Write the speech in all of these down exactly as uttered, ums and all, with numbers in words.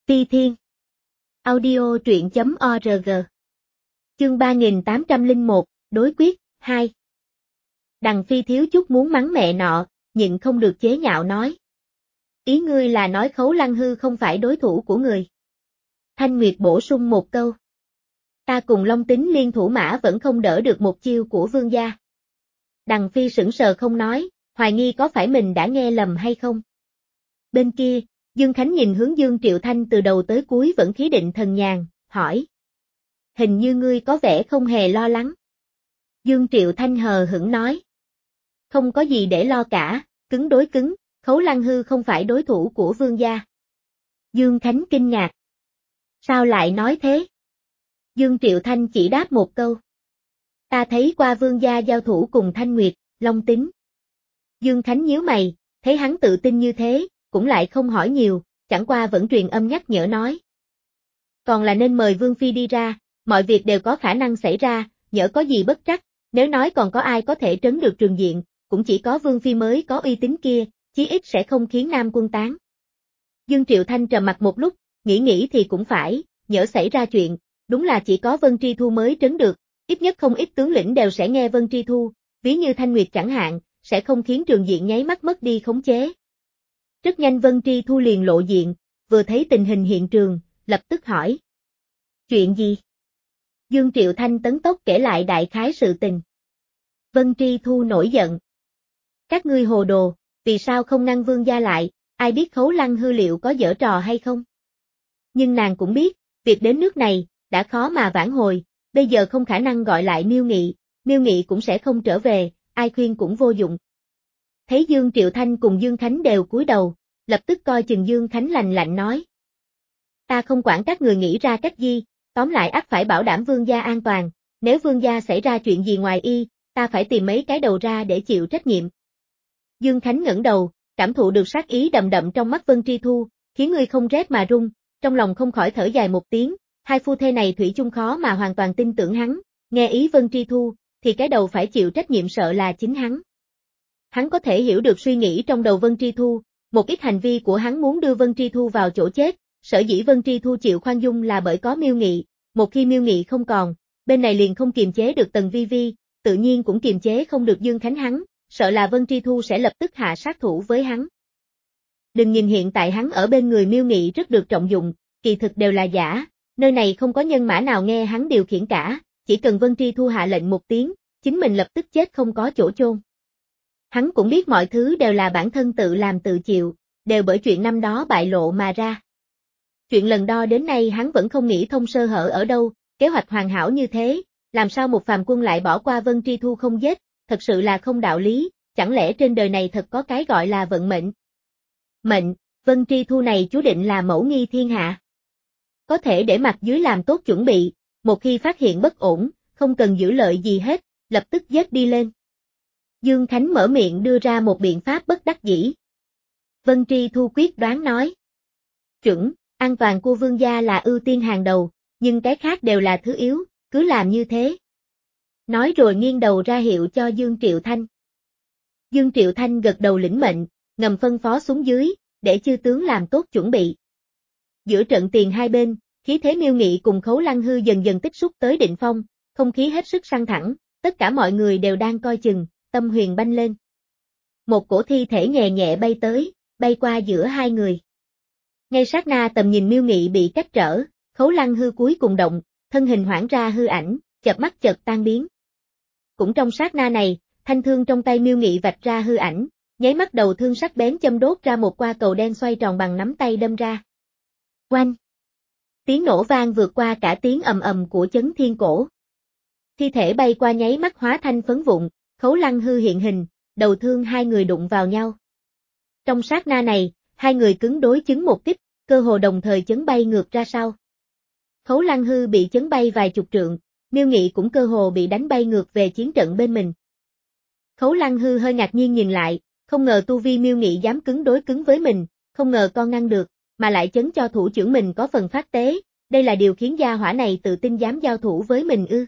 Ti Thiên. Audio truyện chấm org. Chương ba nghìn tám trăm lẻ một, đối quyết, hai. Đằng Phi thiếu chút muốn mắng mẹ nọ, nhịn không được chế nhạo nói. Ý ngươi là nói Khấu Lăng Hư không phải đối thủ của người. Thanh Nguyệt bổ sung một câu. Ta cùng Long Tính liên thủ mã vẫn không đỡ được một chiêu của vương gia. Đằng Phi sững sờ không nói, hoài nghi có phải mình đã nghe lầm hay không. Bên kia, Dương Khánh nhìn hướng Dương Triệu Thanh từ đầu tới cuối vẫn khí định thần nhàn, hỏi. Hình như ngươi có vẻ không hề lo lắng. Dương Triệu Thanh hờ hững nói. Không có gì để lo cả, cứng đối cứng, Khấu Lăng Hư không phải đối thủ của vương gia. Dương Khánh kinh ngạc. Sao lại nói thế? Dương Triệu Thanh chỉ đáp một câu. Ta thấy qua vương gia giao thủ cùng Thanh Nguyệt, Long Tính. Dương Khánh nhíu mày, thấy hắn tự tin như thế, cũng lại không hỏi nhiều, chẳng qua vẫn truyền âm nhắc nhở nói. Còn là nên mời Vương Phi đi ra, mọi việc đều có khả năng xảy ra, nhỡ có gì bất trắc, nếu nói còn có ai có thể trấn được trường diện, cũng chỉ có Vương Phi mới có uy tín kia, chí ít sẽ không khiến Nam quân tán. Dương Triệu Thanh trầm mặt một lúc, nghĩ nghĩ thì cũng phải, nhỡ xảy ra chuyện, đúng là chỉ có Vân Tri Thu mới trấn được, ít nhất không ít tướng lĩnh đều sẽ nghe Vân Tri Thu, ví như Thanh Nguyệt chẳng hạn, sẽ không khiến trường diện nháy mắt mất đi khống chế. Rất nhanh Vân Tri Thu liền lộ diện, vừa thấy tình hình hiện trường, lập tức hỏi. Chuyện gì? Dương Triệu Thanh tấn tốc kể lại đại khái sự tình. Vân Tri Thu nổi giận. Các ngươi hồ đồ, vì sao không ngăn vương gia lại, ai biết Khấu Lăng Hư liệu có giở trò hay không? Nhưng nàng cũng biết, việc đến nước này, đã khó mà vãn hồi, bây giờ không khả năng gọi lại Miêu Nghị, Miêu Nghị cũng sẽ không trở về, ai khuyên cũng vô dụng. Thấy Dương Triệu Thanh cùng Dương Khánh đều cúi đầu, lập tức coi chừng Dương Khánh lành lạnh nói. Ta không quản các người nghĩ ra cách gì, tóm lại ắt phải bảo đảm vương gia an toàn, nếu vương gia xảy ra chuyện gì ngoài y, ta phải tìm mấy cái đầu ra để chịu trách nhiệm. Dương Khánh ngẩng đầu, cảm thụ được sát ý đậm đậm trong mắt Vân Tri Thu, khiến người không rét mà run, trong lòng không khỏi thở dài một tiếng, hai phu thê này thủy chung khó mà hoàn toàn tin tưởng hắn, nghe ý Vân Tri Thu, thì cái đầu phải chịu trách nhiệm sợ là chính hắn. Hắn có thể hiểu được suy nghĩ trong đầu Vân Tri Thu, một ít hành vi của hắn muốn đưa Vân Tri Thu vào chỗ chết, sở dĩ Vân Tri Thu chịu khoan dung là bởi có Miêu Nghị, một khi Miêu Nghị không còn, bên này liền không kiềm chế được Tần Vi Vi, tự nhiên cũng kiềm chế không được Dương Khánh hắn, sợ là Vân Tri Thu sẽ lập tức hạ sát thủ với hắn. Đừng nhìn hiện tại hắn ở bên người Miêu Nghị rất được trọng dụng, kỳ thực đều là giả, nơi này không có nhân mã nào nghe hắn điều khiển cả, chỉ cần Vân Tri Thu hạ lệnh một tiếng, chính mình lập tức chết không có chỗ chôn. Hắn cũng biết mọi thứ đều là bản thân tự làm tự chịu, đều bởi chuyện năm đó bại lộ mà ra. Chuyện lần đo đến nay hắn vẫn không nghĩ thông sơ hở ở đâu, kế hoạch hoàn hảo như thế, làm sao một phàm quân lại bỏ qua Vân Tri Thu không giết, thật sự là không đạo lý, chẳng lẽ trên đời này thật có cái gọi là vận mệnh. Mệnh, Vân Tri Thu này chú định là mẫu nghi thiên hạ. Có thể để mặt dưới làm tốt chuẩn bị, một khi phát hiện bất ổn, không cần giữ lợi gì hết, lập tức giết đi lên. Dương Khánh mở miệng đưa ra một biện pháp bất đắc dĩ. Vân Tri Thu quyết đoán nói. Chuẩn, an toàn của vương gia là ưu tiên hàng đầu, nhưng cái khác đều là thứ yếu, cứ làm như thế. Nói rồi nghiêng đầu ra hiệu cho Dương Triệu Thanh. Dương Triệu Thanh gật đầu lĩnh mệnh, ngầm phân phó xuống dưới, để chư tướng làm tốt chuẩn bị. Giữa trận tiền hai bên, khí thế Miêu Nghị cùng Khấu Lăng Hư dần dần tích xúc tới đỉnh phong, không khí hết sức căng thẳng, tất cả mọi người đều đang coi chừng, tâm huyền banh lên. Một cổ thi thể nhẹ nhẹ bay tới, bay qua giữa hai người. Ngay sát na tầm nhìn Miêu Nghị bị cách trở, Khấu Lăng Hư cuối cùng động, thân hình hoảng ra hư ảnh, chợp mắt chợt tan biến. Cũng trong sát na này, thanh thương trong tay Miêu Nghị vạch ra hư ảnh, nháy mắt đầu thương sắc bén châm đốt ra một qua cầu đen xoay tròn bằng nắm tay đâm ra. Oanh! Tiếng nổ vang vượt qua cả tiếng ầm ầm của chấn thiên cổ. Thi thể bay qua nháy mắt hóa thành phấn vụn, Khấu Lăng Hư hiện hình, đầu thương hai người đụng vào nhau. Trong sát na này, hai người cứng đối chứng một kích, cơ hồ đồng thời chấn bay ngược ra sau. Khấu Lăng Hư bị chấn bay vài chục trượng, Miêu Nghị cũng cơ hồ bị đánh bay ngược về chiến trận bên mình. Khấu Lăng Hư hơi ngạc nhiên nhìn lại, không ngờ tu vi Miêu Nghị dám cứng đối cứng với mình, không ngờ con ngăn được, mà lại chấn cho thủ trưởng mình có phần phát tế, đây là điều khiến gia hỏa này tự tin dám giao thủ với mình ư.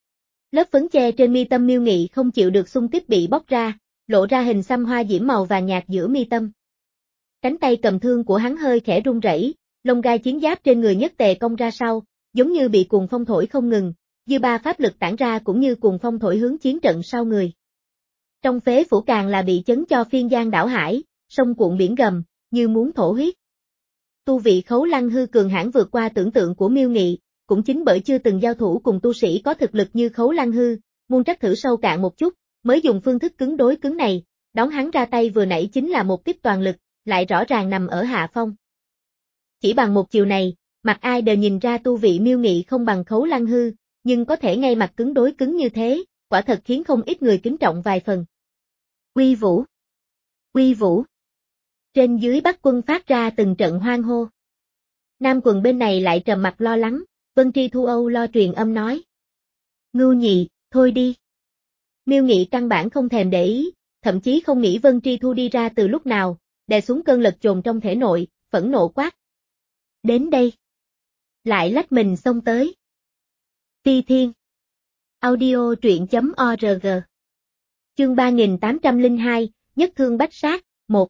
Lớp phấn che trên mi tâm Miêu Nghị không chịu được xung kích bị bóc ra, lộ ra hình xăm hoa diễm màu vàng nhạt giữa mi tâm. Cánh tay cầm thương của hắn hơi khẽ run rẩy, lông gai chiến giáp trên người nhất tề cong ra sau, giống như bị cuồng phong thổi không ngừng, dư ba pháp lực tản ra cũng như cuồng phong thổi hướng chiến trận sau người. Trong phế phủ càng là bị chấn cho phiên giang đảo hải, sông cuộn biển gầm, như muốn thổ huyết. Tu vị Khấu Lăng Hư cường hãn vượt qua tưởng tượng của Miêu Nghị, cũng chính bởi chưa từng giao thủ cùng tu sĩ có thực lực như Khấu Lăng Hư, muốn trắc thử sâu cạn một chút, mới dùng phương thức cứng đối cứng này, đón hắn ra tay vừa nãy chính là một kích toàn lực, lại rõ ràng nằm ở hạ phong. Chỉ bằng một chiều này, mặt ai đều nhìn ra tu vị Miêu Nghị không bằng Khấu Lăng Hư, nhưng có thể ngay mặt cứng đối cứng như thế, quả thật khiến không ít người kính trọng vài phần. Uy Vũ! Uy Vũ! Trên dưới Bắc quân phát ra từng trận hoan hô. Nam quần bên này lại trầm mặt lo lắng, Vân Tri Thu Âu lo truyền âm nói. Ngưu Nhị, thôi đi. Miêu Nghị căn bản không thèm để ý, thậm chí không nghĩ Vân Tri Thu đi ra từ lúc nào, đè xuống cơn lật chồn trong thể nội, phẫn nộ quát. Đến đây. Lại lách mình xông tới. Phi Thiên. Audio truyện.org. Chương ba nghìn tám trăm lẻ hai, Nhất Thương Bách Sát, một.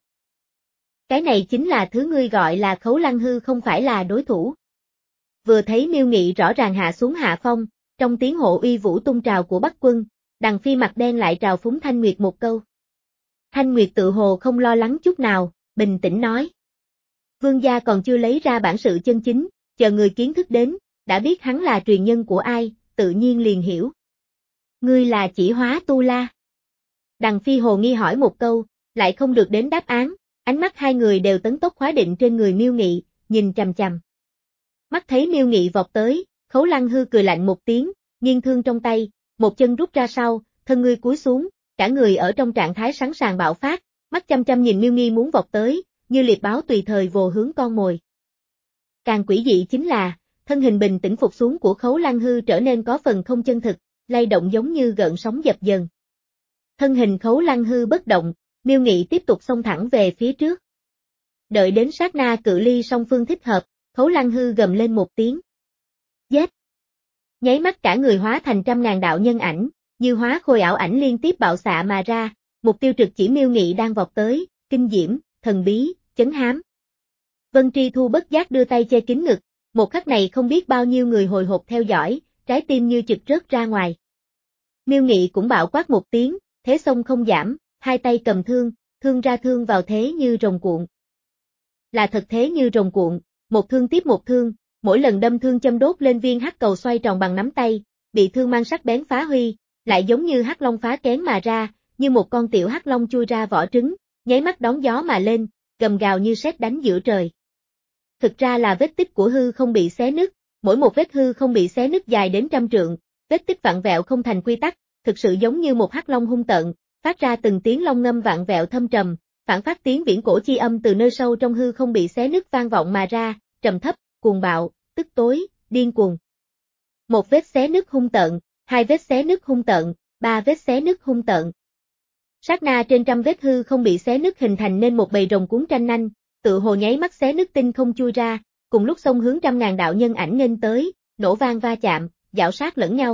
Cái này chính là thứ ngươi gọi là Khấu Lăng Hư không phải là đối thủ. Vừa thấy Miêu Nghị rõ ràng hạ xuống hạ phong, trong tiếng hộ uy vũ tung trào của Bắc quân, Đằng Phi mặt đen lại trào phúng Thanh Nguyệt một câu. Thanh Nguyệt tự hồ không lo lắng chút nào, bình tĩnh nói. Vương gia còn chưa lấy ra bản sự chân chính, chờ người kiến thức đến, đã biết hắn là truyền nhân của ai, tự nhiên liền hiểu. Ngươi là chỉ hóa tu la. Đằng Phi hồ nghi hỏi một câu, lại không được đến đáp án, ánh mắt hai người đều tấn tốc khóa định trên người Miêu Nghị, nhìn chằm chằm. Mắt thấy Miêu Nghị vọt tới, Khấu Lăng Hư cười lạnh một tiếng, nghiêng thương trong tay, một chân rút ra sau, thân người cúi xuống, cả người ở trong trạng thái sẵn sàng bạo phát, mắt chăm chăm nhìn Miêu Nghi muốn vọt tới, như liệp báo tùy thời vồ hướng con mồi. Càng quỷ dị chính là, thân hình bình tĩnh phục xuống của Khấu Lăng Hư trở nên có phần không chân thực, lay động giống như gợn sóng dập dần. Thân hình Khấu Lăng Hư bất động, Miêu Nghị tiếp tục xông thẳng về phía trước. Đợi đến sát na cự ly song phương thích hợp, Khấu Lăng Hư gầm lên một tiếng. Giết! Nháy mắt cả người hóa thành trăm ngàn đạo nhân ảnh, như hóa khôi ảo ảnh liên tiếp bạo xạ mà ra, mục tiêu trực chỉ Miêu Nghị đang vọt tới, kinh diễm, thần bí, chấn hám. Vân Tri Thu bất giác đưa tay che kín ngực, một khắc này không biết bao nhiêu người hồi hộp theo dõi, trái tim như chực rớt ra ngoài. Miêu Nghị cũng bạo quát một tiếng, thế sông không giảm, hai tay cầm thương, thương ra thương vào thế như rồng cuộn. Là thật thế như rồng cuộn, một thương tiếp một thương, mỗi lần đâm thương châm đốt lên viên hắc cầu xoay tròn bằng nắm tay, bị thương mang sắc bén phá huy, lại giống như hắc long phá kén mà ra, như một con tiểu hắc long chui ra vỏ trứng, nháy mắt đón gió mà lên, gầm gào như sét đánh giữa trời. Thực ra là vết tích của hư không bị xé nứt, mỗi một vết hư không bị xé nứt dài đến trăm trượng, vết tích vặn vẹo không thành quy tắc, thực sự giống như một hắc long hung tợn, phát ra từng tiếng long ngâm vặn vẹo thâm trầm, phản phát tiếng viễn cổ chi âm từ nơi sâu trong hư không bị xé nứt vang vọng mà ra, trầm thấp, cuồng bạo, tức tối, điên cuồng. Một vết xé nứt hung tợn, hai vết xé nứt hung tợn, ba vết xé nứt hung tợn. Sát na trên trăm vết hư không bị xé nứt hình thành nên một bầy rồng cuốn tranh nanh, tự hồ nháy mắt xé nứt tinh không chui ra, cùng lúc xông hướng trăm ngàn đạo nhân ảnh nghênh tới, nổ vang va chạm, giảo sát lẫn nhau.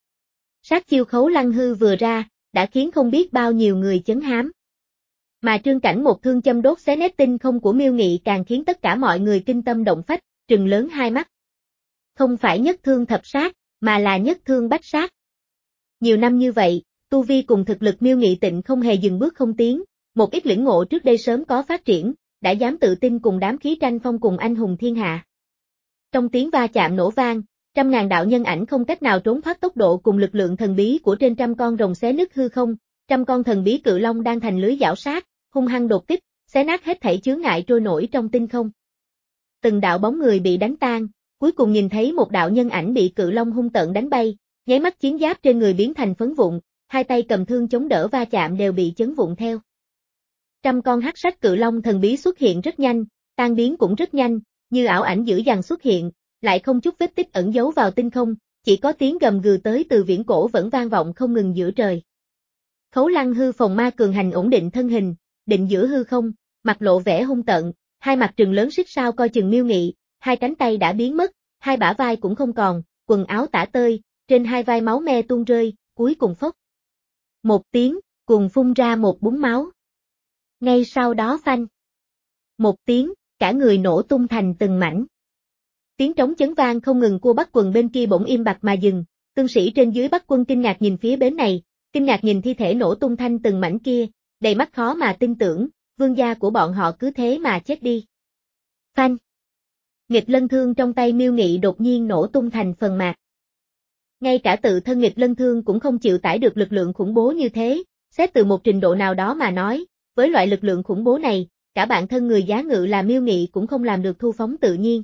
Sát chiêu Khấu Lăng Hư vừa ra, đã khiến không biết bao nhiêu người chấn hám. Mà trương cảnh một thương châm đốt xé nét tinh không của Miêu Nghị càng khiến tất cả mọi người kinh tâm động phách, trừng lớn hai mắt. Không phải nhất thương thập sát, mà là nhất thương bách sát. Nhiều năm như vậy, tu vi cùng thực lực Miêu Nghị tịnh không hề dừng bước không tiến, một ít lĩnh ngộ trước đây sớm có phát triển, đã dám tự tin cùng đám khí tranh phong cùng anh hùng thiên hạ. Trong tiếng va chạm nổ vang, trăm ngàn đạo nhân ảnh không cách nào trốn thoát tốc độ cùng lực lượng thần bí của trên trăm con rồng xé nứt hư không, trăm con thần bí cự long đang thành lưới giảo sát, hung hăng đột kích, xé nát hết thảy chướng ngại trôi nổi trong tinh không. Từng đạo bóng người bị đánh tan, cuối cùng nhìn thấy một đạo nhân ảnh bị cự long hung tợn đánh bay, nháy mắt chiến giáp trên người biến thành phấn vụn, hai tay cầm thương chống đỡ va chạm đều bị chấn vụn theo. Trăm con hắc sắc cự long thần bí xuất hiện rất nhanh, tan biến cũng rất nhanh, như ảo ảnh dữ dằn xuất hiện, lại không chút vết tích ẩn giấu vào tinh không, chỉ có tiếng gầm gừ tới từ viễn cổ vẫn vang vọng không ngừng giữa trời. Khấu Lăng Hư phòng ma cường hành ổn định thân hình, định giữa hư không, mặt lộ vẻ hung tợn, hai mặt trừng lớn xích sao coi chừng Miêu Nghị, hai cánh tay đã biến mất, hai bả vai cũng không còn, quần áo tả tơi, trên hai vai máu me tuôn rơi, cuối cùng phốc. Một tiếng, cùng phun ra một búng máu. Ngay sau đó phanh. Một tiếng, cả người nổ tung thành từng mảnh. Tiếng trống chấn vang không ngừng, cua Bắc quần bên kia bỗng im bặt mà dừng, tướng sĩ trên dưới Bắc quân kinh ngạc nhìn phía bên này, kinh ngạc nhìn thi thể nổ tung thành từng mảnh kia, đầy mắt khó mà tin tưởng, vương gia của bọn họ cứ thế mà chết đi. Phanh! Nghịch lân thương trong tay Miêu Nghị đột nhiên nổ tung thành phần mạc. Ngay cả tự thân nghịch lân thương cũng không chịu tải được lực lượng khủng bố như thế, xét từ một trình độ nào đó mà nói, với loại lực lượng khủng bố này, cả bản thân người giá ngự là Miêu Nghị cũng không làm được thu phóng tự nhiên.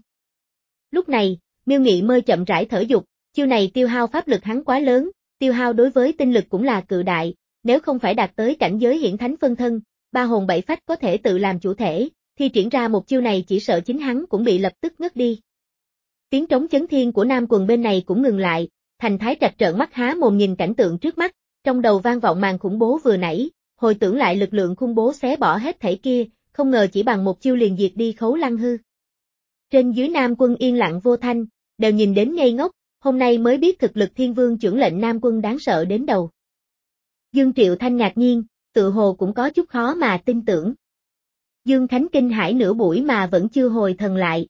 Lúc này, Miêu Nghị mới chậm rãi thở dục, chiêu này tiêu hao pháp lực hắn quá lớn, tiêu hao đối với tinh lực cũng là cự đại, nếu không phải đạt tới cảnh giới hiển thánh phân thân, ba hồn bảy phách có thể tự làm chủ thể, thì triển ra một chiêu này chỉ sợ chính hắn cũng bị lập tức ngất đi. Tiếng trống chấn thiên của Nam quần bên này cũng ngừng lại, Thành Thái Trạch trợn mắt há mồm nhìn cảnh tượng trước mắt, trong đầu vang vọng màn khủng bố vừa nãy, hồi tưởng lại lực lượng khủng bố xé bỏ hết thảy kia, không ngờ chỉ bằng một chiêu liền diệt đi Khấu Lăng Hư. Trên dưới Nam quân yên lặng vô thanh, đều nhìn đến ngây ngốc, hôm nay mới biết thực lực Thiên Vương trưởng lệnh Nam quân đáng sợ đến đầu. Dương Triệu Thanh ngạc nhiên, tự hồ cũng có chút khó mà tin tưởng. Dương Khánh kinh hãi nửa buổi mà vẫn chưa hồi thần lại.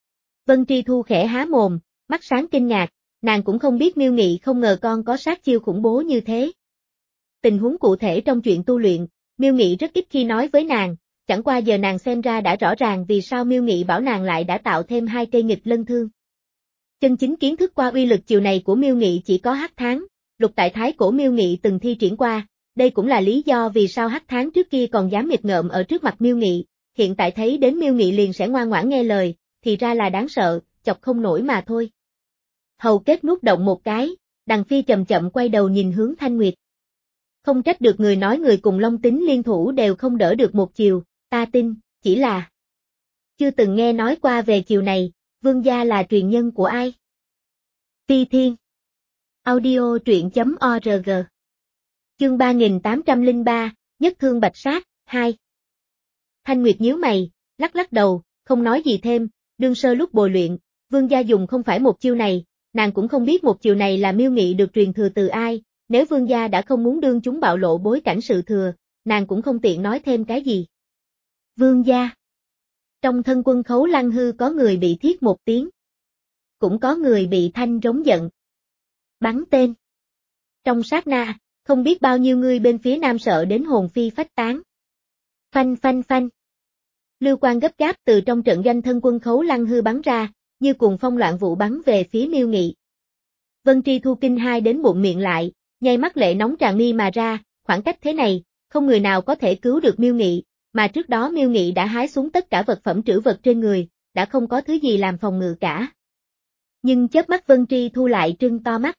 Vân Tri Thu khẽ há mồm, mắt sáng kinh ngạc, nàng cũng không biết Miêu Nghị không ngờ con có sát chiêu khủng bố như thế. Tình huống cụ thể trong chuyện tu luyện, Miêu Nghị rất ít khi nói với nàng, chẳng qua giờ nàng xem ra đã rõ ràng vì sao Miêu Nghị bảo nàng lại đã tạo thêm hai cây nghịch lân thương. Chân chính kiến thức qua uy lực chiều này của Miêu Nghị chỉ có Hắc Tháng, Lục Tại Thái cổ Miêu Nghị từng thi triển qua, đây cũng là lý do vì sao Hắc Tháng trước kia còn dám nghịch ngợm ở trước mặt Miêu Nghị, hiện tại thấy đến Miêu Nghị liền sẽ ngoan ngoãn nghe lời, thì ra là đáng sợ, chọc không nổi mà thôi. Hầu kết nút động một cái, Đằng Phi chậm chậm quay đầu nhìn hướng Thanh Nguyệt. Không trách được người nói người cùng Long Tính liên thủ đều không đỡ được một chiều, ta tin, chỉ là chưa từng nghe nói qua về chiều này, vương gia là truyền nhân của ai? Phi Thiên. Audio truyện chấm org. Chương ba nghìn tám trăm lẻ ba, Nhất Thương Bạch Sát, hai. Thanh Nguyệt nhíu mày, lắc lắc đầu, không nói gì thêm, đương sơ lúc bồi luyện, vương gia dùng không phải một chiêu này, nàng cũng không biết một chiều này là Miêu Nghị được truyền thừa từ ai, nếu vương gia đã không muốn đương chúng bạo lộ bối cảnh sự thừa, nàng cũng không tiện nói thêm cái gì. Vương gia. Trong thân quân Khấu Lăng Hư có người bị thiết một tiếng. Cũng có người bị thanh rống giận. Bắn tên. Trong sát na, không biết bao nhiêu người bên phía nam sợ đến hồn phi phách tán. Phanh phanh phanh. Lưu quang gấp gáp từ trong trận doanh thân quân Khấu Lăng Hư bắn ra, như cuồng phong loạn vụ bắn về phía Miêu Nghị. Vân Tri Thu kinh hai đến bụng miệng lại, nháy mắt lệ nóng tràn mi mà ra, khoảng cách thế này, không người nào có thể cứu được Miêu Nghị, mà trước đó Miêu Nghị đã hái xuống tất cả vật phẩm trữ vật trên người, đã không có thứ gì làm phòng ngự cả. Nhưng chớp mắt Vân Tri Thu lại trưng to mắt.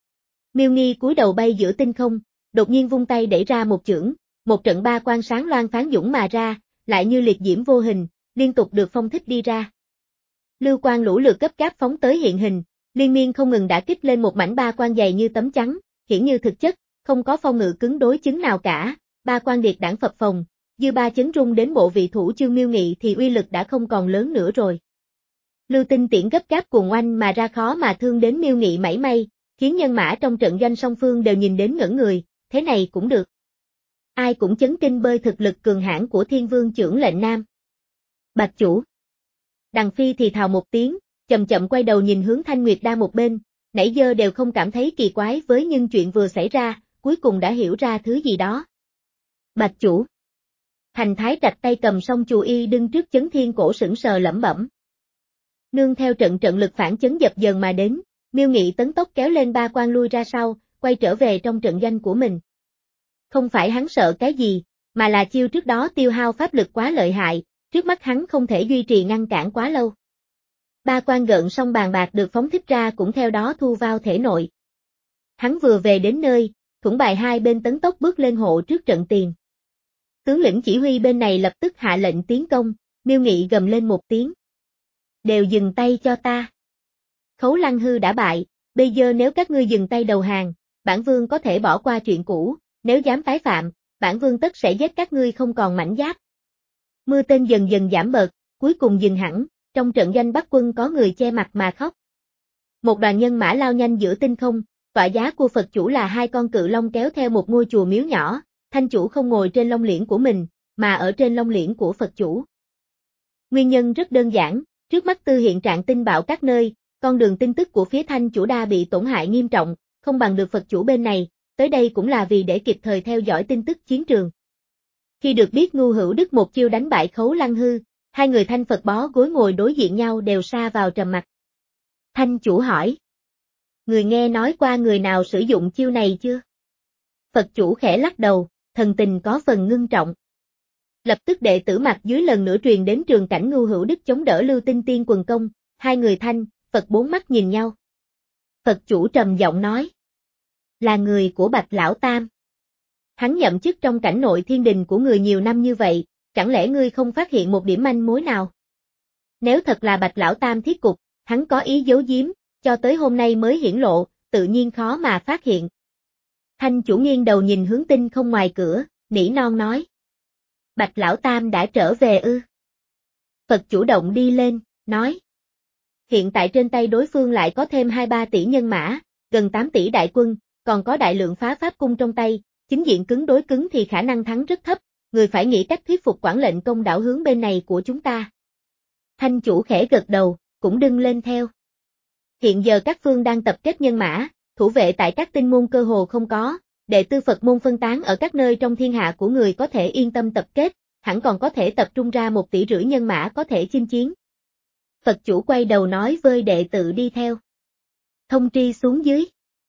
Miêu Nghi cúi đầu bay giữa tinh không, đột nhiên vung tay đẩy ra một chưởng, một trận ba quang sáng loan phán dũng mà ra, lại như liệt diễm vô hình, liên tục được phong thích đi ra. Lưu quang lũ lượt gấp gáp phóng tới hiện hình, liên miên không ngừng đã kích lên một mảnh ba quang dày như tấm trắng, hiển như thực chất, không có phong ngự cứng đối chứng nào cả, ba quang điệt đảng phập phồng, dư ba chấn rung đến bộ vị thủ Chương Miêu Nghị thì uy lực đã không còn lớn nữa rồi. Lưu tinh tiễn gấp gáp cuồng oanh mà ra khó mà thương đến Miêu Nghị mảy may, khiến nhân mã trong trận doanh song phương đều nhìn đến ngẩn người, thế này cũng được. Ai cũng chấn kinh bơi thực lực cường hãn của Thiên Vương trưởng lệnh Nam. Bạch chủ. Đằng Phi thì thào một tiếng, chậm chậm quay đầu nhìn hướng Thanh Nguyệt đang một bên, nãy giờ đều không cảm thấy kỳ quái với nhưng chuyện vừa xảy ra, cuối cùng đã hiểu ra thứ gì đó. Bạch chủ. Thành Thái Trạch tay cầm song chù y đứng trước Chấn Thiên cổ sững sờ lẩm bẩm. Nương theo trận trận lực phản chấn dập dần mà đến, Miêu Nghị tấn tốc kéo lên ba quan lui ra sau, quay trở về trong trận doanh của mình. Không phải hắn sợ cái gì, mà là chiêu trước đó tiêu hao pháp lực quá lợi hại, trước mắt hắn không thể duy trì ngăn cản quá lâu. Ba quan gợn song bàn bạc được phóng thích ra cũng theo đó thu vào thể nội. Hắn vừa về đến nơi, thủng bài hai bên tấn tốc bước lên hộ trước trận tiền. Tướng lĩnh chỉ huy bên này lập tức hạ lệnh tiến công, Miêu Nghị gầm lên một tiếng. Đều dừng tay cho ta. Khấu Lăng Hư đã bại, bây giờ nếu các ngươi dừng tay đầu hàng, bản vương có thể bỏ qua chuyện cũ, nếu dám tái phạm, bản vương tất sẽ giết các ngươi không còn mảnh giáp. Mưa tên dần dần giảm bớt, cuối cùng dừng hẳn, trong trận doanh Bắc quân có người che mặt mà khóc. Một đoàn nhân mã lao nhanh giữa tinh không, tọa giá của Phật chủ là hai con cự long kéo theo một ngôi chùa miếu nhỏ, thanh chủ không ngồi trên long liễn của mình, mà ở trên long liễn của Phật chủ. Nguyên nhân rất đơn giản, trước mắt Tư hiện trạng tinh bạo các nơi, con đường tin tức của phía Thanh chủ đa bị tổn hại nghiêm trọng, không bằng được Phật chủ bên này, tới đây cũng là vì để kịp thời theo dõi tin tức chiến trường. Khi được biết Ngưu Hữu Đức một chiêu đánh bại Khấu Lăng Hư, hai người Thanh Phật bó gối ngồi đối diện nhau đều sa vào trầm mặc. Thanh chủ hỏi. Người nghe nói qua người nào sử dụng chiêu này chưa? Phật chủ khẽ lắc đầu, thần tình có phần ngưng trọng. Lập tức đệ tử mặt dưới lần nữa truyền đến trường cảnh Ngưu Hữu Đức chống đỡ Lưu Tinh Tiên quần công, hai người Thanh, Phật bốn mắt nhìn nhau. Phật chủ trầm giọng nói. Là người của Bạch Lão Tam. Hắn nhậm chức trong cảnh nội thiên đình của người nhiều năm như vậy, chẳng lẽ ngươi không phát hiện một điểm manh mối nào? Nếu thật là Bạch Lão Tam thiết cục, hắn có ý giấu giếm, cho tới hôm nay mới hiển lộ, tự nhiên khó mà phát hiện. Thanh chủ nghiêng đầu nhìn hướng tinh không ngoài cửa, nỉ non nói. Bạch Lão Tam đã trở về ư? Phật chủ động đi lên, nói. Hiện tại trên tay đối phương lại có thêm hai ba tỷ nhân mã, gần tám tỷ đại quân, còn có đại lượng phá pháp cung trong tay, chính diện cứng đối cứng thì khả năng thắng rất thấp, người phải nghĩ cách thuyết phục quản lệnh công đảo hướng bên này của chúng ta. Thanh chủ khẽ gật đầu, cũng đưng lên theo. Hiện giờ các phương đang tập kết nhân mã, thủ vệ tại các tinh môn cơ hồ không có, đệ tử Phật môn phân tán ở các nơi trong thiên hạ của người có thể yên tâm tập kết, hẳn còn có thể tập trung ra một tỷ rưỡi nhân mã có thể chinh chiến. Phật chủ quay đầu nói với đệ tử đi theo. Thông tri xuống dưới.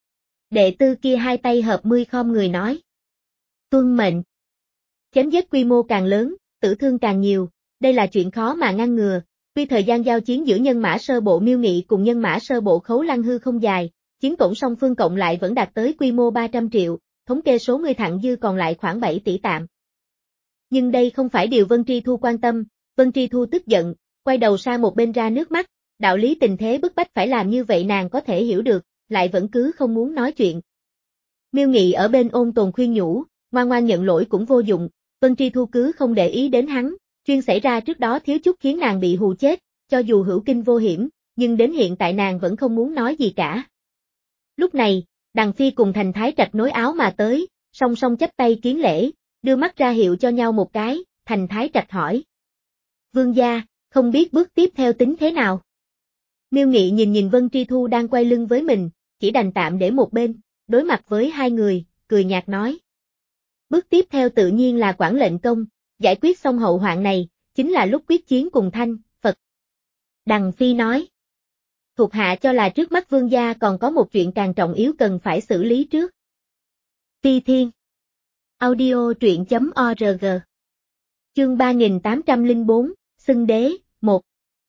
Đệ tử kia hai tay hợp mươi khom người nói. Tuân mệnh. Chém giết quy mô càng lớn, tử thương càng nhiều, đây là chuyện khó mà ngăn ngừa, tuy thời gian giao chiến giữa nhân mã sơ bộ Miêu Nghị cùng nhân mã sơ bộ Khấu Lăng Hư không dài, chiến tổng song phương cộng lại vẫn đạt tới quy mô ba trăm triệu, thống kê số người thặng dư còn lại khoảng bảy tỷ tạm. Nhưng đây không phải điều Vân Tri Thu quan tâm, Vân Tri Thu tức giận, quay đầu sang một bên ra nước mắt, đạo lý tình thế bức bách phải làm như vậy nàng có thể hiểu được, lại vẫn cứ không muốn nói chuyện. Miêu Nghị ở bên ôn tồn khuyên nhủ, ngoan ngoan nhận lỗi cũng vô dụng, Vân Tri Thu cứ không để ý đến hắn, chuyện xảy ra trước đó thiếu chút khiến nàng bị hù chết, cho dù hữu kinh vô hiểm, nhưng đến hiện tại nàng vẫn không muốn nói gì cả. Lúc này, Đằng Phi cùng Thành Thái Trạch nối áo mà tới, song song chắp tay kiến lễ, đưa mắt ra hiệu cho nhau một cái, Thành Thái Trạch hỏi. Vương gia, không biết bước tiếp theo tính thế nào? Miêu Nghị nhìn nhìn Vân Tri Thu đang quay lưng với mình, chỉ đành tạm để một bên, đối mặt với hai người, cười nhạt nói. Bước tiếp theo tự nhiên là quản lệnh công, giải quyết xong hậu hoạn này, chính là lúc quyết chiến cùng Thanh, Phật. Đằng Phi nói. Thuộc hạ cho là trước mắt vương gia còn có một chuyện càng trọng yếu cần phải xử lý trước. Phi Thiên. Audio truyện chấm org. Chương ba nghìn tám trăm lẻ bốn, xưng đế, một.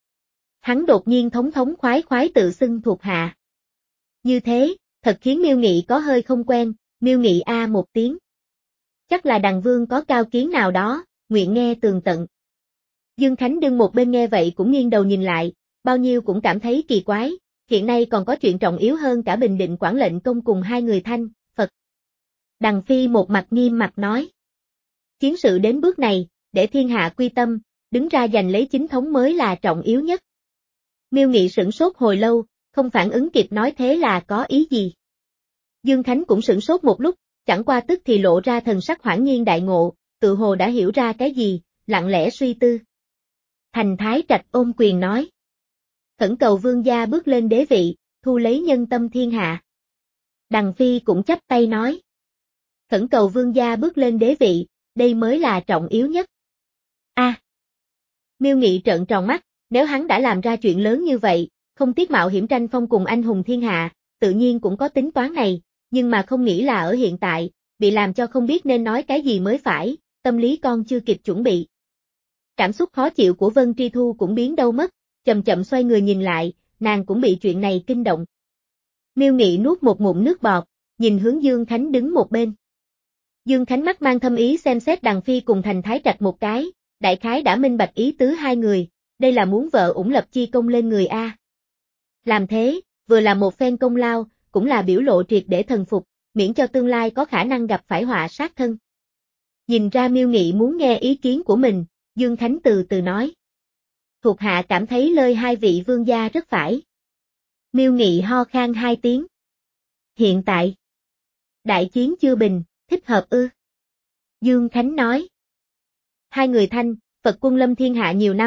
Hắn đột nhiên thống thống khoái khoái tự xưng thuộc hạ. Như thế, thật khiến Miêu Nghị có hơi không quen, Miêu Nghị a một tiếng. Chắc là Đằng Vương có cao kiến nào đó, nguyện nghe tường tận. Dương Khánh đương một bên nghe vậy cũng nghiêng đầu nhìn lại, bao nhiêu cũng cảm thấy kỳ quái, hiện nay còn có chuyện trọng yếu hơn cả bình định quản lệnh công cùng hai người Thanh, Phật. Đằng Phi một mặt nghiêm mặt nói. Chiến sự đến bước này, để thiên hạ quy tâm, đứng ra giành lấy chính thống mới là trọng yếu nhất. Miêu Nghị sửng sốt hồi lâu, không phản ứng kịp nói thế là có ý gì. Dương Khánh cũng sửng sốt một lúc, chẳng qua tức thì lộ ra thần sắc hoảng nhiên đại ngộ, tự hồ đã hiểu ra cái gì, lặng lẽ suy tư. Thành Thái Trạch ôm quyền nói. Khẩn cầu vương gia bước lên đế vị, thu lấy nhân tâm thiên hạ. Đằng Phi cũng chắp tay nói. Khẩn cầu vương gia bước lên đế vị, đây mới là trọng yếu nhất. A. À, Miêu Nghị trợn tròn mắt, nếu hắn đã làm ra chuyện lớn như vậy, không tiếc mạo hiểm tranh phong cùng anh hùng thiên hạ, tự nhiên cũng có tính toán này, nhưng mà không nghĩ là ở hiện tại, bị làm cho không biết nên nói cái gì mới phải, tâm lý con chưa kịp chuẩn bị. Cảm xúc khó chịu của Vân Tri Thu cũng biến đâu mất, chậm chậm xoay người nhìn lại, nàng cũng bị chuyện này kinh động. Miêu Nghị nuốt một ngụm nước bọt, nhìn hướng Dương Khánh đứng một bên. Dương Khánh mắt mang thâm ý xem xét Đằng Phi cùng Thành Thái Trạch một cái, đại khái đã minh bạch ý tứ hai người, đây là muốn vợ ủng lập chi công lên người A. Làm thế, vừa là một phen công lao, cũng là biểu lộ triệt để thần phục, miễn cho tương lai có khả năng gặp phải họa sát thân. Nhìn ra Miêu Nghị muốn nghe ý kiến của mình, Dương Khánh từ từ nói. Thuộc hạ cảm thấy lời hai vị vương gia rất phải. Miêu Nghị ho khan hai tiếng. Hiện tại, đại chiến chưa bình, thích hợp ư? Dương Khánh nói. Hai người Thanh, Phật quân lâm thiên hạ nhiều năm,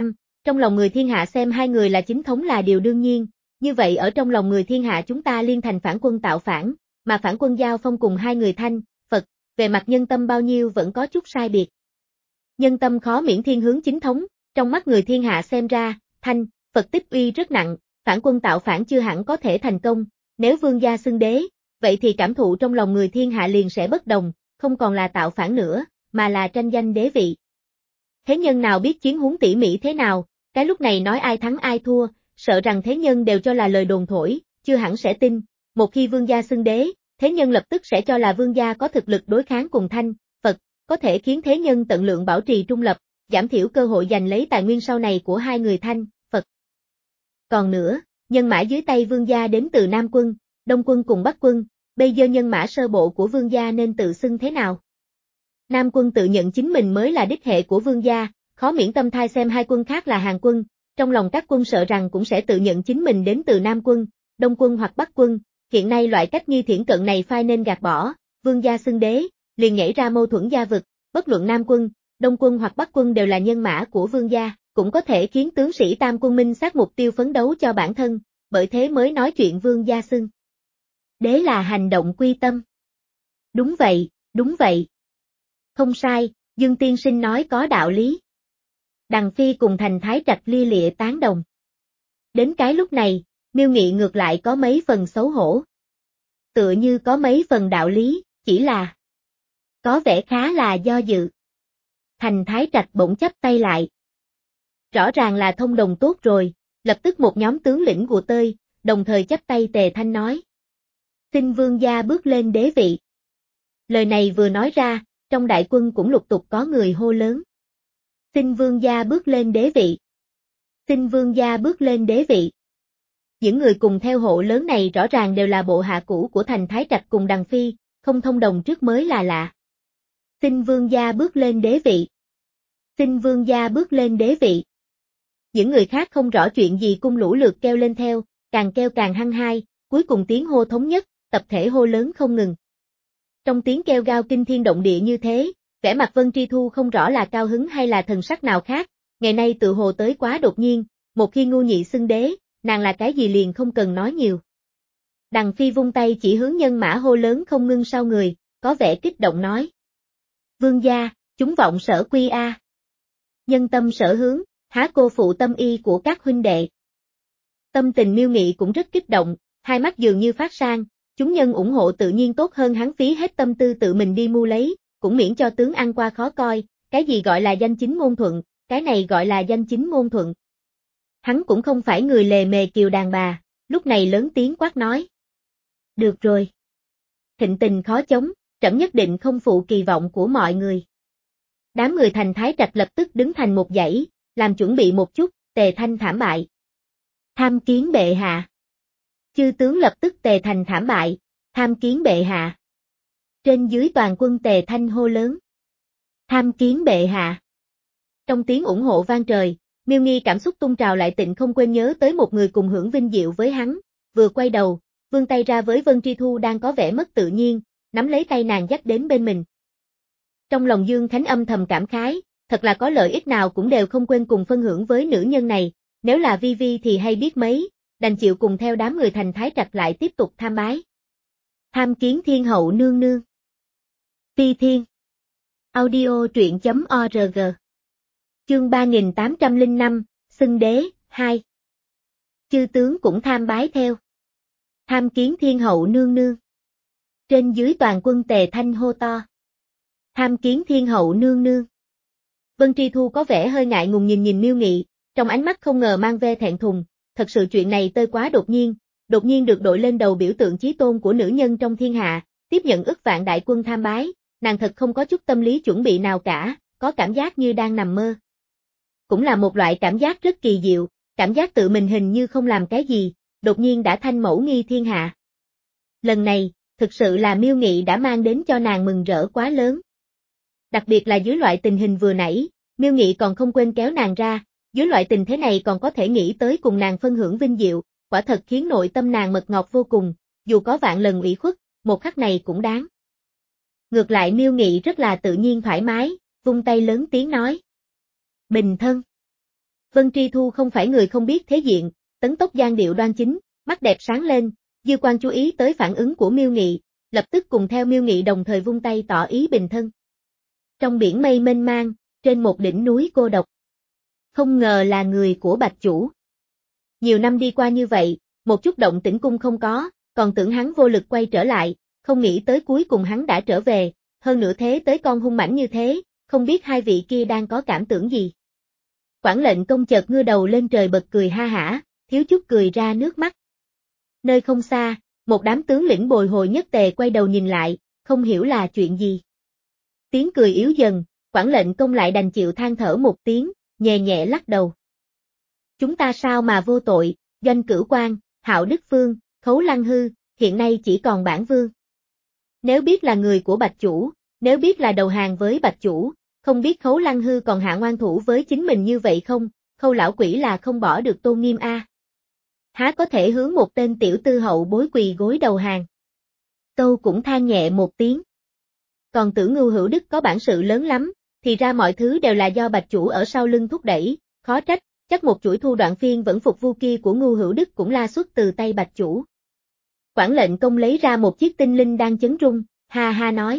trong lòng người thiên hạ xem hai người là chính thống là điều đương nhiên, như vậy ở trong lòng người thiên hạ chúng ta liên thành phản quân tạo phản, mà phản quân giao phong cùng hai người Thanh, Phật, về mặt nhân tâm bao nhiêu vẫn có chút sai biệt. Nhân tâm khó miễn thiên hướng chính thống, trong mắt người thiên hạ xem ra, Thanh, Phật tích uy rất nặng, phản quân tạo phản chưa hẳn có thể thành công, nếu vương gia xưng đế, vậy thì cảm thụ trong lòng người thiên hạ liền sẽ bất đồng, không còn là tạo phản nữa, mà là tranh giành đế vị. Thế nhân nào biết chiến huống tỉ mỉ thế nào, cái lúc này nói ai thắng ai thua, sợ rằng thế nhân đều cho là lời đồn thổi, chưa hẳn sẽ tin, một khi vương gia xưng đế, thế nhân lập tức sẽ cho là vương gia có thực lực đối kháng cùng Thanh, Phật, có thể khiến thế nhân tận lượng bảo trì trung lập, giảm thiểu cơ hội giành lấy tài nguyên sau này của hai người Thanh, Phật. Còn nữa, nhân mã dưới tay vương gia đến từ Nam quân, Đông quân cùng Bắc quân, bây giờ nhân mã sơ bộ của vương gia nên tự xưng thế nào? Nam quân tự nhận chính mình mới là đích hệ của vương gia, khó miễn tâm thai xem hai quân khác là Hàn quân, trong lòng các quân sợ rằng cũng sẽ tự nhận chính mình đến từ Nam quân, Đông quân hoặc Bắc quân, hiện nay loại cách nghi thiển cận này phai nên gạt bỏ, vương gia xưng đế, liền nhảy ra mâu thuẫn gia vực, bất luận Nam quân, Đông quân hoặc Bắc quân đều là nhân mã của vương gia, cũng có thể khiến tướng sĩ Tam quân minh xác mục tiêu phấn đấu cho bản thân, bởi thế mới nói chuyện vương gia xưng đế là hành động quy tâm. Đúng vậy, đúng vậy. Không sai, Dương tiên sinh nói có đạo lý. Đằng Phi cùng Thành Thái Trạch lia lịa tán đồng. Đến cái lúc này, Miêu Nghị ngược lại có mấy phần xấu hổ. Tựa như có mấy phần đạo lý, chỉ là có vẻ khá là do dự. Thành Thái Trạch bỗng chắp tay lại. Rõ ràng là thông đồng tốt rồi, lập tức một nhóm tướng lĩnh của tơi, đồng thời chắp tay Tề Thanh nói. Xin vương gia bước lên đế vị. Lời này vừa nói ra, trong đại quân cũng lục tục có người hô lớn. Xin vương gia bước lên đế vị. Xin vương gia bước lên đế vị. Những người cùng theo hộ lớn này rõ ràng đều là bộ hạ cũ của Thành Thái Trạch cùng Đằng Phi, không thông đồng trước mới là lạ. Xin vương gia bước lên đế vị. Xin vương gia bước lên đế vị. Những người khác không rõ chuyện gì cung lũ lượt kêu lên theo, càng kêu càng hăng hai, cuối cùng tiếng hô thống nhất, tập thể hô lớn không ngừng. Trong tiếng kêu gào kinh thiên động địa như thế, vẻ mặt Vân Tri Thu không rõ là cao hứng hay là thần sắc nào khác, ngày nay tự hồ tới quá đột nhiên, một khi ngu nhị xưng đế, nàng là cái gì liền không cần nói nhiều. Đằng Phi vung tay chỉ hướng nhân mã hô lớn không ngưng sau người, có vẻ kích động nói. Vương gia, chúng vọng sở quy a. Nhân tâm sở hướng, há cô phụ tâm y của các huynh đệ. Tâm tình Miêu Nghị cũng rất kích động, hai mắt dường như phát sang, chúng nhân ủng hộ tự nhiên tốt hơn hắn phí hết tâm tư tự mình đi mua lấy, cũng miễn cho tướng ăn qua khó coi, cái gì gọi là danh chính ngôn thuận, cái này gọi là danh chính ngôn thuận. Hắn cũng không phải người lề mề kiều đàn bà, lúc này lớn tiếng quát nói. Được rồi. Thịnh tình khó chống, trẫm nhất định không phụ kỳ vọng của mọi người. Đám người Thành Thái Trạch lập tức đứng thành một dãy, làm chuẩn bị một chút, Tề Thanh thảm bại. Tham kiến bệ hạ. Chư tướng lập tức Tề Thành thảm bại, tham kiến bệ hạ. Trên dưới toàn quân Tề Thanh hô lớn. Tham kiến bệ hạ. Trong tiếng ủng hộ vang trời, Miêu Nghi cảm xúc tung trào lại tịnh không quên nhớ tới một người cùng hưởng vinh diệu với hắn, vừa quay đầu, vươn tay ra với Vân Tri Thu đang có vẻ mất tự nhiên, nắm lấy tay nàng dắt đến bên mình. Trong lòng Dương Khánh âm thầm cảm khái, thật là có lợi ích nào cũng đều không quên cùng phân hưởng với nữ nhân này, nếu là Vi Vi thì hay biết mấy, đành chịu cùng theo đám người Thành Thái Trạch lại tiếp tục tham bái. Tham kiến thiên hậu nương nương. Phi Thiên. Audio truyện chấm org. Chương ba nghìn tám trăm lẻ năm, xưng đế, hai. Chư tướng cũng tham bái theo. Tham kiến thiên hậu nương nương. Trên dưới toàn quân Tề Thanh hô to. Tham kiến thiên hậu nương nương. Vân Tri Thu có vẻ hơi ngại ngùng nhìn nhìn Miêu Nghị, trong ánh mắt không ngờ mang ve thẹn thùng, thật sự chuyện này tơi quá đột nhiên, đột nhiên được đội lên đầu biểu tượng chí tôn của nữ nhân trong thiên hạ, tiếp nhận ức vạn đại quân tham bái, nàng thật không có chút tâm lý chuẩn bị nào cả, có cảm giác như đang nằm mơ. Cũng là một loại cảm giác rất kỳ diệu, cảm giác tự mình hình như không làm cái gì, đột nhiên đã thanh mẫu nghi thiên hạ. Lần này, thực sự là Miêu Nghị đã mang đến cho nàng mừng rỡ quá lớn. Đặc biệt là dưới loại tình hình vừa nãy, Miêu Nghị còn không quên kéo nàng ra, dưới loại tình thế này còn có thể nghĩ tới cùng nàng phân hưởng vinh diệu, quả thật khiến nội tâm nàng mật ngọt vô cùng, dù có vạn lần ủy khuất, một khắc này cũng đáng. Ngược lại Miêu Nghị rất là tự nhiên thoải mái, vung tay lớn tiếng nói. Bình thân. Vân Tri Thu không phải người không biết thế diện, tấn tốc giang điệu đoan chính, mắt đẹp sáng lên, dư quan chú ý tới phản ứng của Miêu Nghị, lập tức cùng theo Miêu Nghị đồng thời vung tay tỏ ý bình thân. Trong biển mây mênh mang, trên một đỉnh núi cô độc. Không ngờ là người của Bạch Chủ. Nhiều năm đi qua như vậy, một chút động tĩnh cung không có, còn tưởng hắn vô lực quay trở lại, không nghĩ tới cuối cùng hắn đã trở về, hơn nữa thế tới con hung mãnh như thế, không biết hai vị kia đang có cảm tưởng gì. Quản lệnh công chợt ngưa đầu lên trời bật cười ha hả, thiếu chút cười ra nước mắt. Nơi không xa, một đám tướng lĩnh bồi hồi nhất tề quay đầu nhìn lại, không hiểu là chuyện gì. Tiếng cười yếu dần, quản lệnh công lại đành chịu than thở một tiếng, nhẹ nhẹ lắc đầu. Chúng ta sao mà vô tội, Doanh Cửu Quan, Hạo Đức Phương, Khấu Lăng Hư, hiện nay chỉ còn bản vương. Nếu biết là người của Bạch Chủ, nếu biết là đầu hàng với Bạch Chủ, không biết Khấu Lăng Hư còn hạ ngoan thủ với chính mình như vậy không, Khâu lão quỷ là không bỏ được tôn nghiêm a. Há có thể hướng một tên tiểu tư hậu bối quỳ gối đầu hàng. Tâu cũng than nhẹ một tiếng. Còn tưởng Ngưu Hữu Đức có bản sự lớn lắm, thì ra mọi thứ đều là do Bạch Chủ ở sau lưng thúc đẩy, khó trách, chắc một chuỗi thu đoạn phiên vẫn phục vu kia của Ngưu Hữu Đức cũng la xuất từ tay Bạch Chủ. Quản lệnh công lấy ra một chiếc tinh linh đang chấn rung, ha ha nói.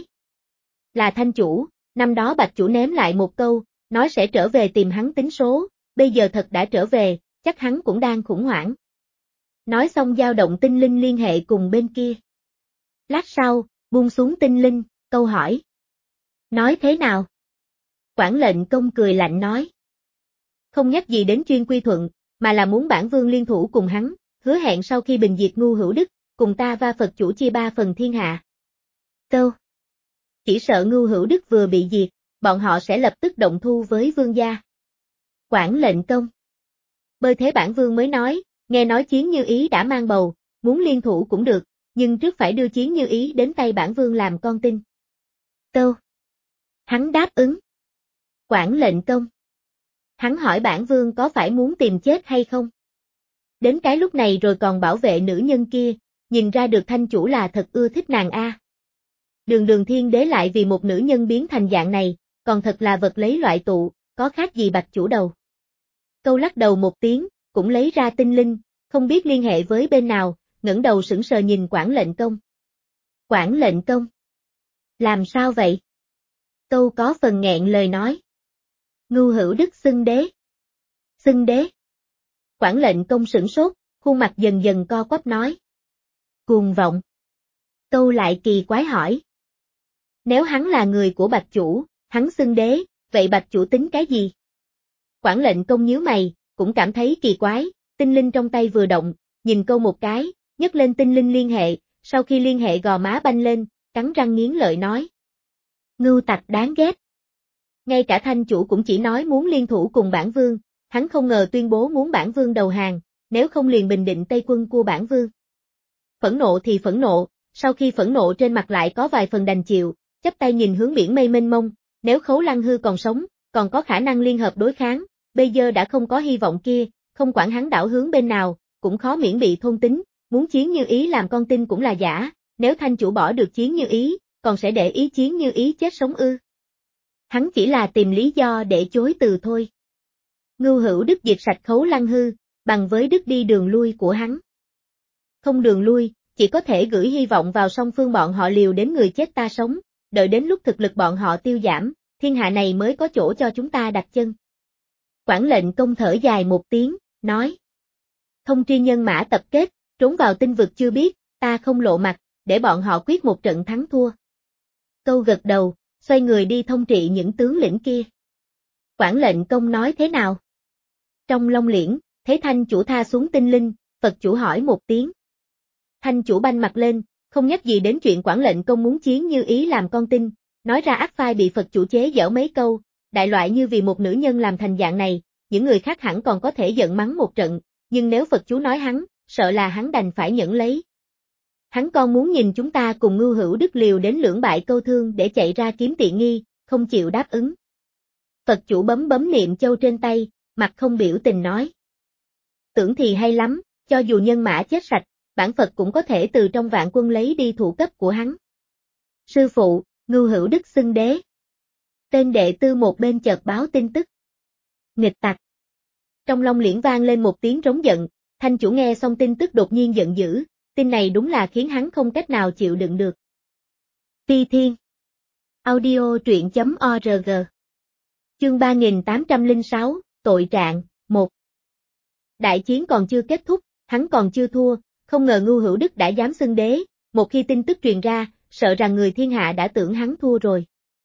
Là Thanh Chủ, năm đó Bạch Chủ ném lại một câu, nói sẽ trở về tìm hắn tính số, bây giờ thật đã trở về, chắc hắn cũng đang khủng hoảng. Nói xong dao động tinh linh liên hệ cùng bên kia. Lát sau, buông xuống tinh linh, câu hỏi. Nói thế nào? Quản lệnh công cười lạnh nói. Không nhắc gì đến chuyên quy thuận, mà là muốn bản vương liên thủ cùng hắn, hứa hẹn sau khi bình diệt Ngưu Hữu Đức, cùng ta và Phật Chủ chia ba phần thiên hạ. Câu. Chỉ sợ Ngưu Hữu Đức vừa bị diệt, bọn họ sẽ lập tức động thu với vương gia. Quản lệnh công. Bơi thế bản vương mới nói, nghe nói Chiến Như Ý đã mang bầu, muốn liên thủ cũng được, nhưng trước phải đưa Chiến Như Ý đến tay bản vương làm con tin. Câu. Hắn đáp ứng. Quản lệnh công. Hắn hỏi bản vương có phải muốn tìm chết hay không? Đến cái lúc này rồi còn bảo vệ nữ nhân kia, nhìn ra được Thanh Chủ là thật ưa thích nàng a. Đường Đường Thiên Đế lại vì một nữ nhân biến thành dạng này, còn thật là vật lấy loại tụ, có khác gì Bạch Chủ đầu. Câu lắc đầu một tiếng, cũng lấy ra tinh linh, không biết liên hệ với bên nào, ngẩng đầu sững sờ nhìn Quản lệnh công. Quản lệnh công. Làm sao vậy? Câu có phần nghẹn lời nói. Ngưu Hữu Đức xưng đế. Xưng đế. Quản lệnh công sửng sốt, khuôn mặt dần dần co quắp nói. Cuồng vọng. Câu lại kỳ quái hỏi. Nếu hắn là người của Bạch Chủ, hắn xưng đế, vậy Bạch Chủ tính cái gì? Quản lệnh công nhíu mày, cũng cảm thấy kỳ quái, tinh linh trong tay vừa động, nhìn câu một cái, nhấc lên tinh linh liên hệ, sau khi liên hệ gò má banh lên, cắn răng nghiến lợi nói. Ngưu tặc đáng ghét. Ngay cả Thanh Chủ cũng chỉ nói muốn liên thủ cùng bản vương, hắn không ngờ tuyên bố muốn bản vương đầu hàng, nếu không liền bình định Tây quân của bản vương. Phẫn nộ thì phẫn nộ, sau khi phẫn nộ trên mặt lại có vài phần đành chịu, chắp tay nhìn hướng biển mây mênh mông, nếu Khấu Lăng Hư còn sống, còn có khả năng liên hợp đối kháng, bây giờ đã không có hy vọng kia, không quản hắn đảo hướng bên nào, cũng khó miễn bị thôn tính, muốn Chiến Như Ý làm con tin cũng là giả, nếu Thanh Chủ bỏ được Chiến Như Ý, còn sẽ để ý Chiến Như Ý chết sống ư. Hắn chỉ là tìm lý do để chối từ thôi. Ngưu Hữu Đức diệt sạch Khấu Lăng Hư, bằng với đứt đi đường lui của hắn. Không đường lui, chỉ có thể gửi hy vọng vào song phương bọn họ liều đến người chết ta sống, đợi đến lúc thực lực bọn họ tiêu giảm, thiên hạ này mới có chỗ cho chúng ta đặt chân. Quản lệnh công thở dài một tiếng, nói. Thông tri nhân mã tập kết, trốn vào tinh vực chưa biết, ta không lộ mặt, để bọn họ quyết một trận thắng thua. Câu gật đầu, xoay người đi thông trị những tướng lĩnh kia. Quản lệnh công nói thế nào? Trong Long Liễn, thấy Thanh Chủ tha xuống tinh linh, Phật Chủ hỏi một tiếng. Thanh Chủ banh mặt lên, không nhắc gì đến chuyện quản lệnh công muốn Chiến Như Ý làm con tin, nói ra ác phai bị Phật Chủ chế giễu mấy câu, đại loại như vì một nữ nhân làm thành dạng này, những người khác hẳn còn có thể giận mắng một trận, nhưng nếu Phật Chủ nói hắn, sợ là hắn đành phải nhẫn lấy. Hắn còn muốn nhìn chúng ta cùng Ngưu Hữu Đức liều đến lưỡng bại câu thương để chạy ra kiếm tiện nghi, không chịu đáp ứng. Phật Chủ bấm bấm niệm châu trên tay, mặt không biểu tình nói. Tưởng thì hay lắm, cho dù nhân mã chết sạch, bản Phật cũng có thể từ trong vạn quân lấy đi thủ cấp của hắn. Sư phụ, Ngưu Hữu Đức xưng đế. Tên đệ tư một bên chợt báo tin tức. Nghịch tặc. Trong Long Liễn vang lên một tiếng rống giận, Thanh chủ nghe xong tin tức đột nhiên giận dữ, tin này đúng là khiến hắn không cách nào chịu đựng được. Phi Thiên Audio truyện chấm org Chương ba nghìn tám trăm lẻ sáu, Tội trạng, một. Đại chiến còn chưa kết thúc, hắn còn chưa thua, không ngờ Ngưu Hữu Đức đã dám xưng đế, một khi tin tức truyền ra, sợ rằng người thiên hạ đã tưởng hắn thua rồi.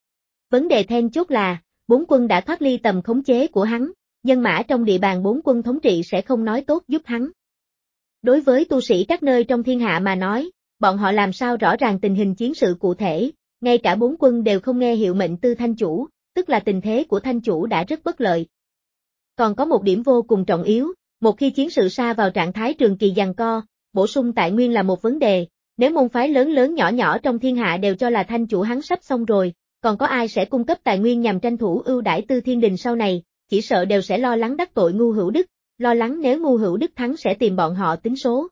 Vấn đề then chốt là, bốn quân đã thoát ly tầm khống chế của hắn, nhân mã trong địa bàn bốn quân thống trị sẽ không nói tốt giúp hắn. Đối với tu sĩ các nơi trong thiên hạ mà nói, bọn họ làm sao rõ ràng tình hình chiến sự cụ thể, ngay cả bốn quân đều không nghe hiệu mệnh từ thanh chủ, tức là tình thế của thanh chủ đã rất bất lợi. Còn có một điểm vô cùng trọng yếu, một khi chiến sự sa vào trạng thái trường kỳ giằng co, bổ sung tài nguyên là một vấn đề, nếu môn phái lớn lớn nhỏ nhỏ trong thiên hạ đều cho là thanh chủ hắn sắp xong rồi, còn có ai sẽ cung cấp tài nguyên nhằm tranh thủ ưu đãi Tư Thiên Đình sau này, chỉ sợ đều sẽ lo lắng đắc tội Ngưu Hữu Đức, lo lắng nếu Ngưu Hữu Đức thắng sẽ tìm bọn họ tính số.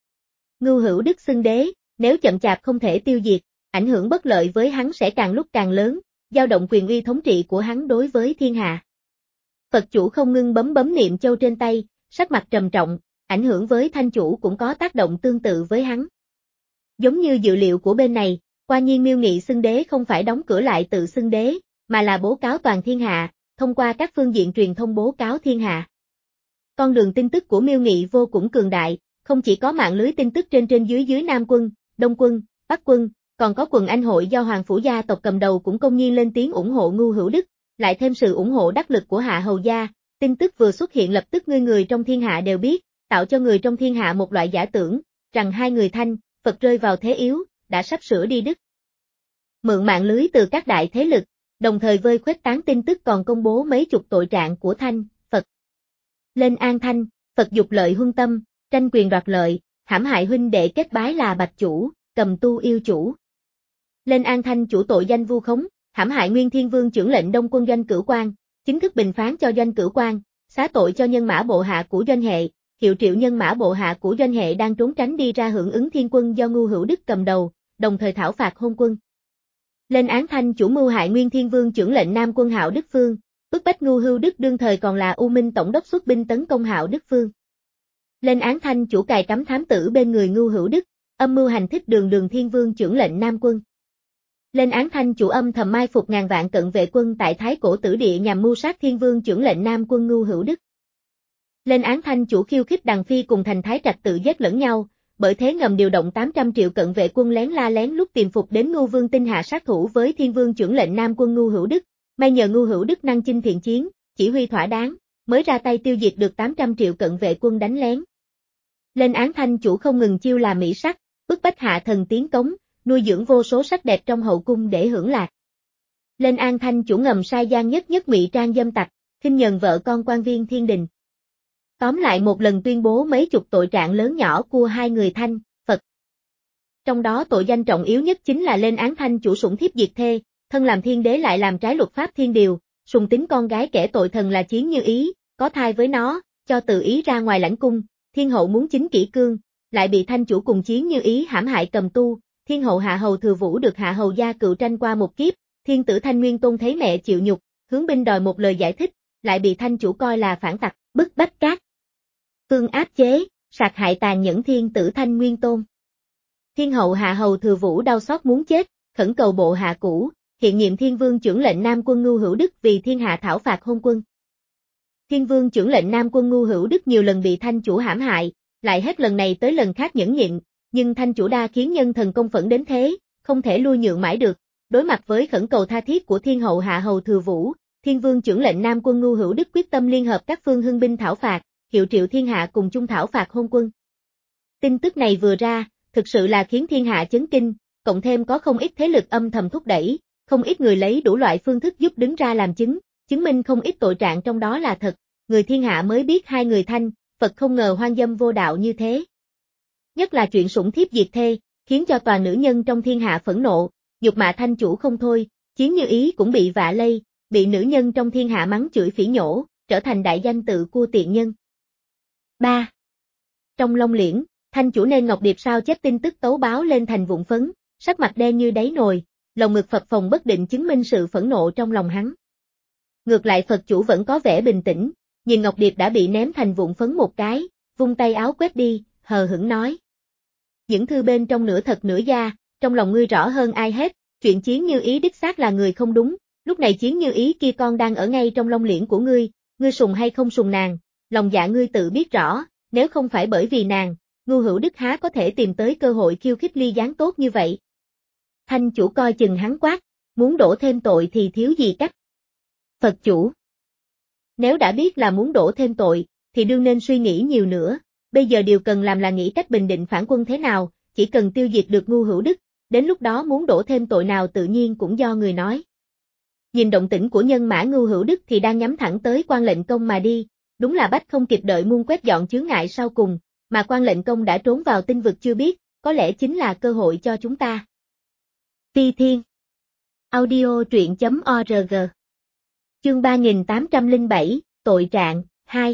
Ngưu Hữu Đức xưng đế, nếu chậm chạp không thể tiêu diệt, ảnh hưởng bất lợi với hắn sẽ càng lúc càng lớn, dao động quyền uy thống trị của hắn đối với thiên hạ. Phật chủ không ngưng bấm bấm niệm châu trên tay, sắc mặt trầm trọng, ảnh hưởng với thanh chủ cũng có tác động tương tự với hắn. Giống như dự liệu của bên này, Qua Nhiên Miêu Nghị xưng đế không phải đóng cửa lại tự xưng đế, mà là bố cáo toàn thiên hạ, thông qua các phương diện truyền thông bố cáo thiên hạ. Con đường tin tức của Miêu Nghị vô cùng cường đại, không chỉ có mạng lưới tin tức trên trên dưới dưới Nam quân, Đông quân, Bắc quân, còn có quần anh hội do Hoàng Phủ gia tộc cầm đầu cũng công nhiên lên tiếng ủng hộ Ngưu Hữu Đức, lại thêm sự ủng hộ đắc lực của Hạ Hầu gia, tin tức vừa xuất hiện lập tức người người trong thiên hạ đều biết, tạo cho người trong thiên hạ một loại giả tưởng, rằng hai người Thanh, Phật rơi vào thế yếu, đã sắp sửa đi đứt. Mượn mạng lưới từ các đại thế lực, đồng thời vơi khuếch tán tin tức còn công bố mấy chục tội trạng của Thanh, Phật. Lên An Thanh, Phật dục lợi huân tâm, tranh quyền đoạt lợi, hãm hại huynh đệ kết bái là bạch chủ, cầm tu yêu chủ. Lên An Thanh chủ tội danh vu khống, hãm hại Nguyên Thiên Vương trưởng lệnh Đông quân Doanh Cửu Quan, chính thức bình phán cho Doanh Cửu Quan, xá tội cho nhân mã bộ hạ của Doanh hệ, hiệu triệu nhân mã bộ hạ của Doanh hệ đang trốn tránh đi ra hưởng ứng thiên quân do Ngưu Hữu Đức cầm đầu, đồng thời thảo phạt hôn quân. Lên án Thanh chủ mưu hại Nguyên Thiên Vương trưởng lệnh Nam quân Hạo Đức Phương, bức bách Ngưu Hữu Đức đương thời còn là U Minh tổng đốc xuất binh tấn công Hạo Đức Phương. Lên án Thanh chủ cài cắm thám tử bên người Ngưu Hữu Đức, âm mưu hành thích Đường Đường Thiên Vương trưởng lệnh Nam quân. Lên án Thanh chủ âm thầm mai phục ngàn vạn cận vệ quân tại Thái Cổ Tử Địa nhằm mưu sát Thiên Vương trưởng lệnh Nam quân Ngưu Hữu Đức. Lên án Thanh chủ khiêu khích Đằng Phi cùng Thành Thái Trạch tự giết lẫn nhau, bởi thế ngầm điều động tám trăm triệu cận vệ quân lén la lén lúc tìm phục đến Ngưu Vương Tinh hạ sát thủ với Thiên Vương trưởng lệnh Nam quân Ngưu Hữu Đức, may nhờ Ngưu Hữu Đức năng chinh thiện chiến, chỉ huy thỏa đáng, mới ra tay tiêu diệt được tám trăm triệu cận vệ quân đánh lén. Lên án Thanh chủ không ngừng chiêu là mỹ sắc, bức bách hạ thần tiến cống, nuôi dưỡng vô số sắc đẹp trong hậu cung để hưởng lạc. Lên An Thanh chủ ngầm sai gian nhất nhất ngụy trang dâm tặc, khinh nhờn vợ con quan viên thiên đình. Tóm lại một lần tuyên bố mấy chục tội trạng lớn nhỏ của hai người Thanh, Phật. Trong đó tội danh trọng yếu nhất chính là lên án Thanh chủ sủng thiếp diệt thê, thân làm thiên đế lại làm trái luật pháp thiên điều, sùng tính con gái kẻ tội thần là Chiến Như Ý, có thai với nó, cho tự ý ra ngoài lãnh cung, thiên hậu muốn chính kỷ cương, lại bị Thanh chủ cùng Chiến Như Ý hãm hại cầm tu, thiên hậu Hạ Hầu Thừa Vũ được Hạ Hầu gia cựu tranh qua một kiếp, thiên tử Thanh Nguyên Tôn thấy mẹ chịu nhục, hướng binh đòi một lời giải thích, lại bị Thanh chủ coi là phản tặc, bức bách các phương áp chế, sạc hại tàn nhẫn thiên tử Thanh Nguyên Tôn. Thiên hậu Hạ Hầu Thừa Vũ đau xót muốn chết, khẩn cầu bộ hạ cũ, hiện nhiệm Thiên Vương trưởng lệnh Nam quân Ngưu Hữu Đức vì thiên hạ thảo phạt hôn quân. Thiên Vương trưởng lệnh Nam quân Ngưu Hữu Đức nhiều lần bị Thanh chủ hãm hại, lại hết lần này tới lần khác nhẫn nhịn, nhưng Thanh chủ đa khiến nhân thần công phẫn đến thế, không thể lui nhượng mãi được, đối mặt với khẩn cầu tha thiết của Thiên hậu Hạ Hầu Thừa Vũ, Thiên Vương trưởng lệnh Nam quân Ngưu Hữu Đức quyết tâm liên hợp các phương hưng binh thảo phạt, hiệu triệu thiên hạ cùng chung thảo phạt hôn quân. Tin tức này vừa ra, thực sự là khiến thiên hạ chấn kinh, cộng thêm có không ít thế lực âm thầm thúc đẩy, không ít người lấy đủ loại phương thức giúp đứng ra làm chứng, chứng minh không ít tội trạng trong đó là thật, người thiên hạ mới biết hai người Thanh, Phật không ngờ hoang dâm vô đạo như thế. Nhất là chuyện sủng thiếp diệt thê, khiến cho toàn nữ nhân trong thiên hạ phẫn nộ, nhục mạ Thanh chủ không thôi, Chiến Như Ý cũng bị vạ lây, bị nữ nhân trong thiên hạ mắng chửi phỉ nhổ, trở thành đại danh tự cua tiện nhân. ba. Trong Long Liễn, Thanh chủ nên Ngọc Điệp sao chép tin tức tấu báo lên thành vụn phấn, sắc mặt đen như đáy nồi, lồng ngực phập phồng bất định chứng minh sự phẫn nộ trong lòng hắn. Ngược lại Phật chủ vẫn có vẻ bình tĩnh, nhìn Ngọc Điệp đã bị ném thành vụn phấn một cái, vung tay áo quét đi, hờ hững nói. Những thư bên trong nửa thật nửa giả, trong lòng ngươi rõ hơn ai hết, chuyện Chiến Như Ý đích xác là người không đúng, lúc này Chiến Như Ý kia con đang ở ngay trong lông liễn của ngươi, ngươi sùng hay không sùng nàng, lòng dạ ngươi tự biết rõ, nếu không phải bởi vì nàng, Ngưu Hữu Đức há có thể tìm tới cơ hội khiêu khích Ly Gián tốt như vậy. Thanh chủ coi chừng hắn quát, muốn đổ thêm tội thì thiếu gì cách. Phật chủ. Nếu đã biết là muốn đổ thêm tội, thì đương nên suy nghĩ nhiều nữa, bây giờ điều cần làm là nghĩ cách bình định phản quân thế nào, chỉ cần tiêu diệt được Ngưu Hữu Đức, đến lúc đó muốn đổ thêm tội nào tự nhiên cũng do người nói. Nhìn động tĩnh của nhân mã Ngưu Hữu Đức thì đang nhắm thẳng tới Quan Lệnh Công mà đi, đúng là bách không kịp đợi muôn quét dọn chướng ngại sau cùng, mà Quan Lệnh Công đã trốn vào tinh vực chưa biết, có lẽ chính là cơ hội cho chúng ta. Phi Thiên Audio truyện chấm org Chương ba nghìn tám trăm lẻ bảy, Tội trạng, hai.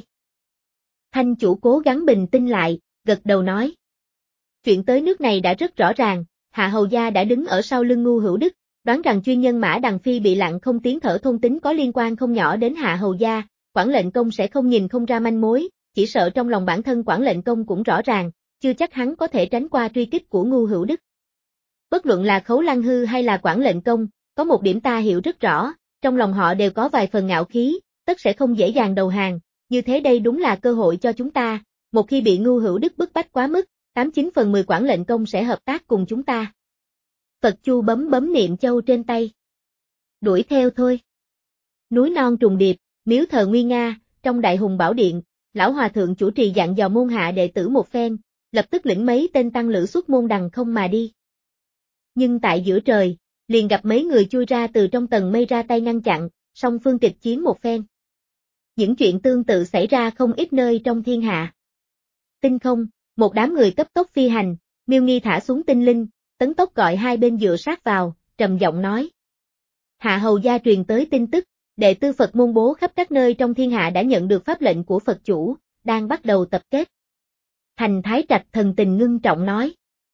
Thanh chủ cố gắng bình tĩnh lại, gật đầu nói. Chuyện tới nước này đã rất rõ ràng, Hạ Hầu Gia đã đứng ở sau lưng Ngưu Hữu Đức, đoán rằng chuyên nhân mã Đằng Phi bị lặng không tiếng thở thôn tính có liên quan không nhỏ đến Hạ Hầu Gia, Quản Lệnh Công sẽ không nhìn không ra manh mối, chỉ sợ trong lòng bản thân Quản Lệnh Công cũng rõ ràng, chưa chắc hắn có thể tránh qua truy kích của Ngưu Hữu Đức. Bất luận là Khấu Lăng Hư hay là Quản Lệnh Công, có một điểm ta hiểu rất rõ, trong lòng họ đều có vài phần ngạo khí, tất sẽ không dễ dàng đầu hàng, như thế đây đúng là cơ hội cho chúng ta, một khi bị Ngưu Hữu Đức bức bách quá mức, tám chín phần mười Quản Lệnh Công sẽ hợp tác cùng chúng ta. Phật Chu bấm bấm niệm châu trên tay. Đuổi theo thôi. Núi non trùng điệp, miếu thờ nguy nga, trong Đại Hùng Bảo Điện, lão hòa thượng chủ trì dặn dò môn hạ đệ tử một phen, lập tức lĩnh mấy tên tăng lữ xuất môn đằng không mà đi. Nhưng tại giữa trời, liền gặp mấy người chui ra từ trong tầng mây ra tay ngăn chặn, song phương kịch chiến một phen. Những chuyện tương tự xảy ra không ít nơi trong thiên hạ. Tinh không, một đám người cấp tốc phi hành, Miêu Nghi thả xuống tinh linh, tấn tốc gọi hai bên dựa sát vào, trầm giọng nói. Hạ Hầu Gia truyền tới tin tức, đệ tử Phật môn bố khắp các nơi trong thiên hạ đã nhận được pháp lệnh của Phật chủ, đang bắt đầu tập kết. Thành Thái Trạch thần tình ngưng trọng nói.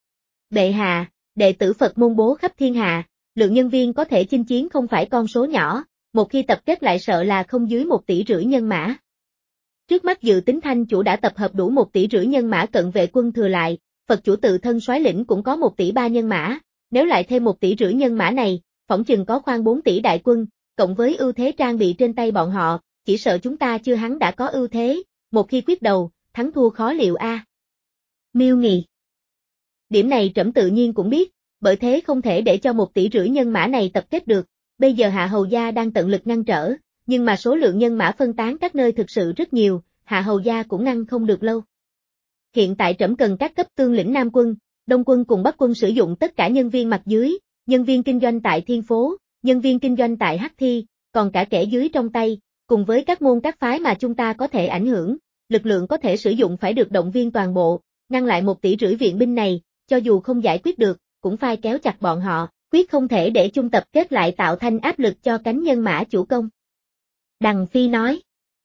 Bệ hạ, đệ tử Phật môn bố khắp thiên hạ, lượng nhân viên có thể chinh chiến không phải con số nhỏ, một khi tập kết lại sợ là không dưới một tỷ rưỡi nhân mã. Trước mắt dự tính Thanh chủ đã tập hợp đủ một tỷ rưỡi nhân mã cận vệ quân thừa lại, Phật chủ tự thân soái lĩnh cũng có một tỷ ba nhân mã, nếu lại thêm một tỷ rưỡi nhân mã này, phỏng chừng có khoan bốn tỷ đại quân, cộng với ưu thế trang bị trên tay bọn họ, chỉ sợ chúng ta chưa hắn đã có ưu thế, một khi quyết đầu, thắng thua khó liệu a. À. Miêu Nghi. Điểm này trẫm tự nhiên cũng biết, bởi thế không thể để cho một tỷ rưỡi nhân mã này tập kết được, bây giờ Hạ Hầu Gia đang tận lực ngăn trở, nhưng mà số lượng nhân mã phân tán các nơi thực sự rất nhiều, Hạ Hầu Gia cũng ngăn không được lâu. Hiện tại trẫm cần các cấp tương lĩnh Nam quân, Đông quân cùng Bắc quân sử dụng tất cả nhân viên mặt dưới, nhân viên kinh doanh tại Thiên Phố, nhân viên kinh doanh tại Hắc Thi, còn cả kẻ dưới trong tay, cùng với các môn các phái mà chúng ta có thể ảnh hưởng, lực lượng có thể sử dụng phải được động viên toàn bộ, ngăn lại một tỷ rưỡi viện binh này, cho dù không giải quyết được, cũng phải kéo chặt bọn họ, quyết không thể để chung tập kết lại tạo thành áp lực cho cánh nhân mã chủ công. Đằng Phi nói.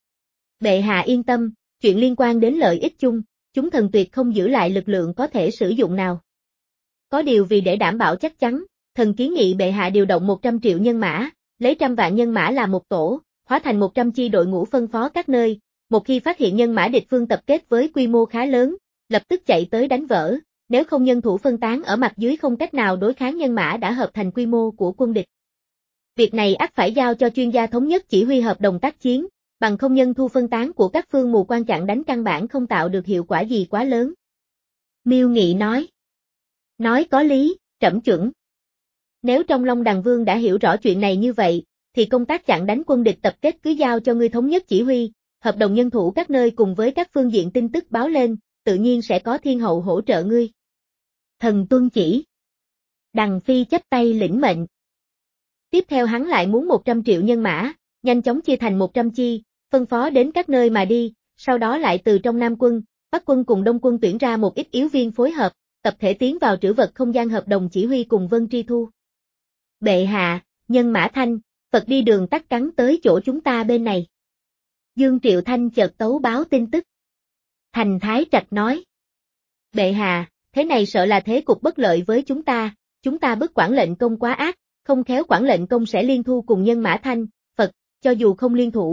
Bệ hạ yên tâm, chuyện liên quan đến lợi ích chung, chúng thần tuyệt không giữ lại lực lượng có thể sử dụng nào. Có điều vì để đảm bảo chắc chắn, thần kiến nghị bệ hạ điều động một trăm triệu nhân mã, lấy trăm vạn nhân mã làm một tổ, hóa thành một trăm chi đội ngũ phân phó các nơi, một khi phát hiện nhân mã địch phương tập kết với quy mô khá lớn, lập tức chạy tới đánh vỡ, nếu không nhân thủ phân tán ở mặt dưới không cách nào đối kháng nhân mã đã hợp thành quy mô của quân địch. Việc này ắt phải giao cho chuyên gia thống nhất chỉ huy hợp đồng tác chiến, bằng không nhân thu phân tán của các phương mù quan chặn đánh căn bản không tạo được hiệu quả gì quá lớn. Miêu Nghị nói. Nói có lý, trẫm chuẩn. Nếu trong Long Đằng Vương đã hiểu rõ chuyện này như vậy, thì công tác chặn đánh quân địch tập kết cứ giao cho ngươi thống nhất chỉ huy, hợp đồng nhân thủ các nơi cùng với các phương diện tin tức báo lên, tự nhiên sẽ có thiên hậu hỗ trợ ngươi. Thần tuân chỉ. Đằng Phi chắp tay lĩnh mệnh. Tiếp theo hắn lại muốn một trăm triệu nhân mã, nhanh chóng chia thành một trăm chi, phân phó đến các nơi mà đi, sau đó lại từ trong Nam quân, Bắc quân cùng Đông quân tuyển ra một ít yếu viên phối hợp, tập thể tiến vào trữ vật không gian hợp đồng chỉ huy cùng Vân Tri Thu. Bệ hạ, nhân mã Thanh, Phật đi đường tắt cắn tới chỗ chúng ta bên này. Dương Triệu Thanh chợt tấu báo tin tức. Thành Thái Trạch nói. Bệ hạ, thế này sợ là thế cục bất lợi với chúng ta, chúng ta bức Quản Lệnh Công quá ác, không khéo Quản Lệnh Công sẽ liên thu cùng nhân mã Thanh, Phật, cho dù không liên thủ,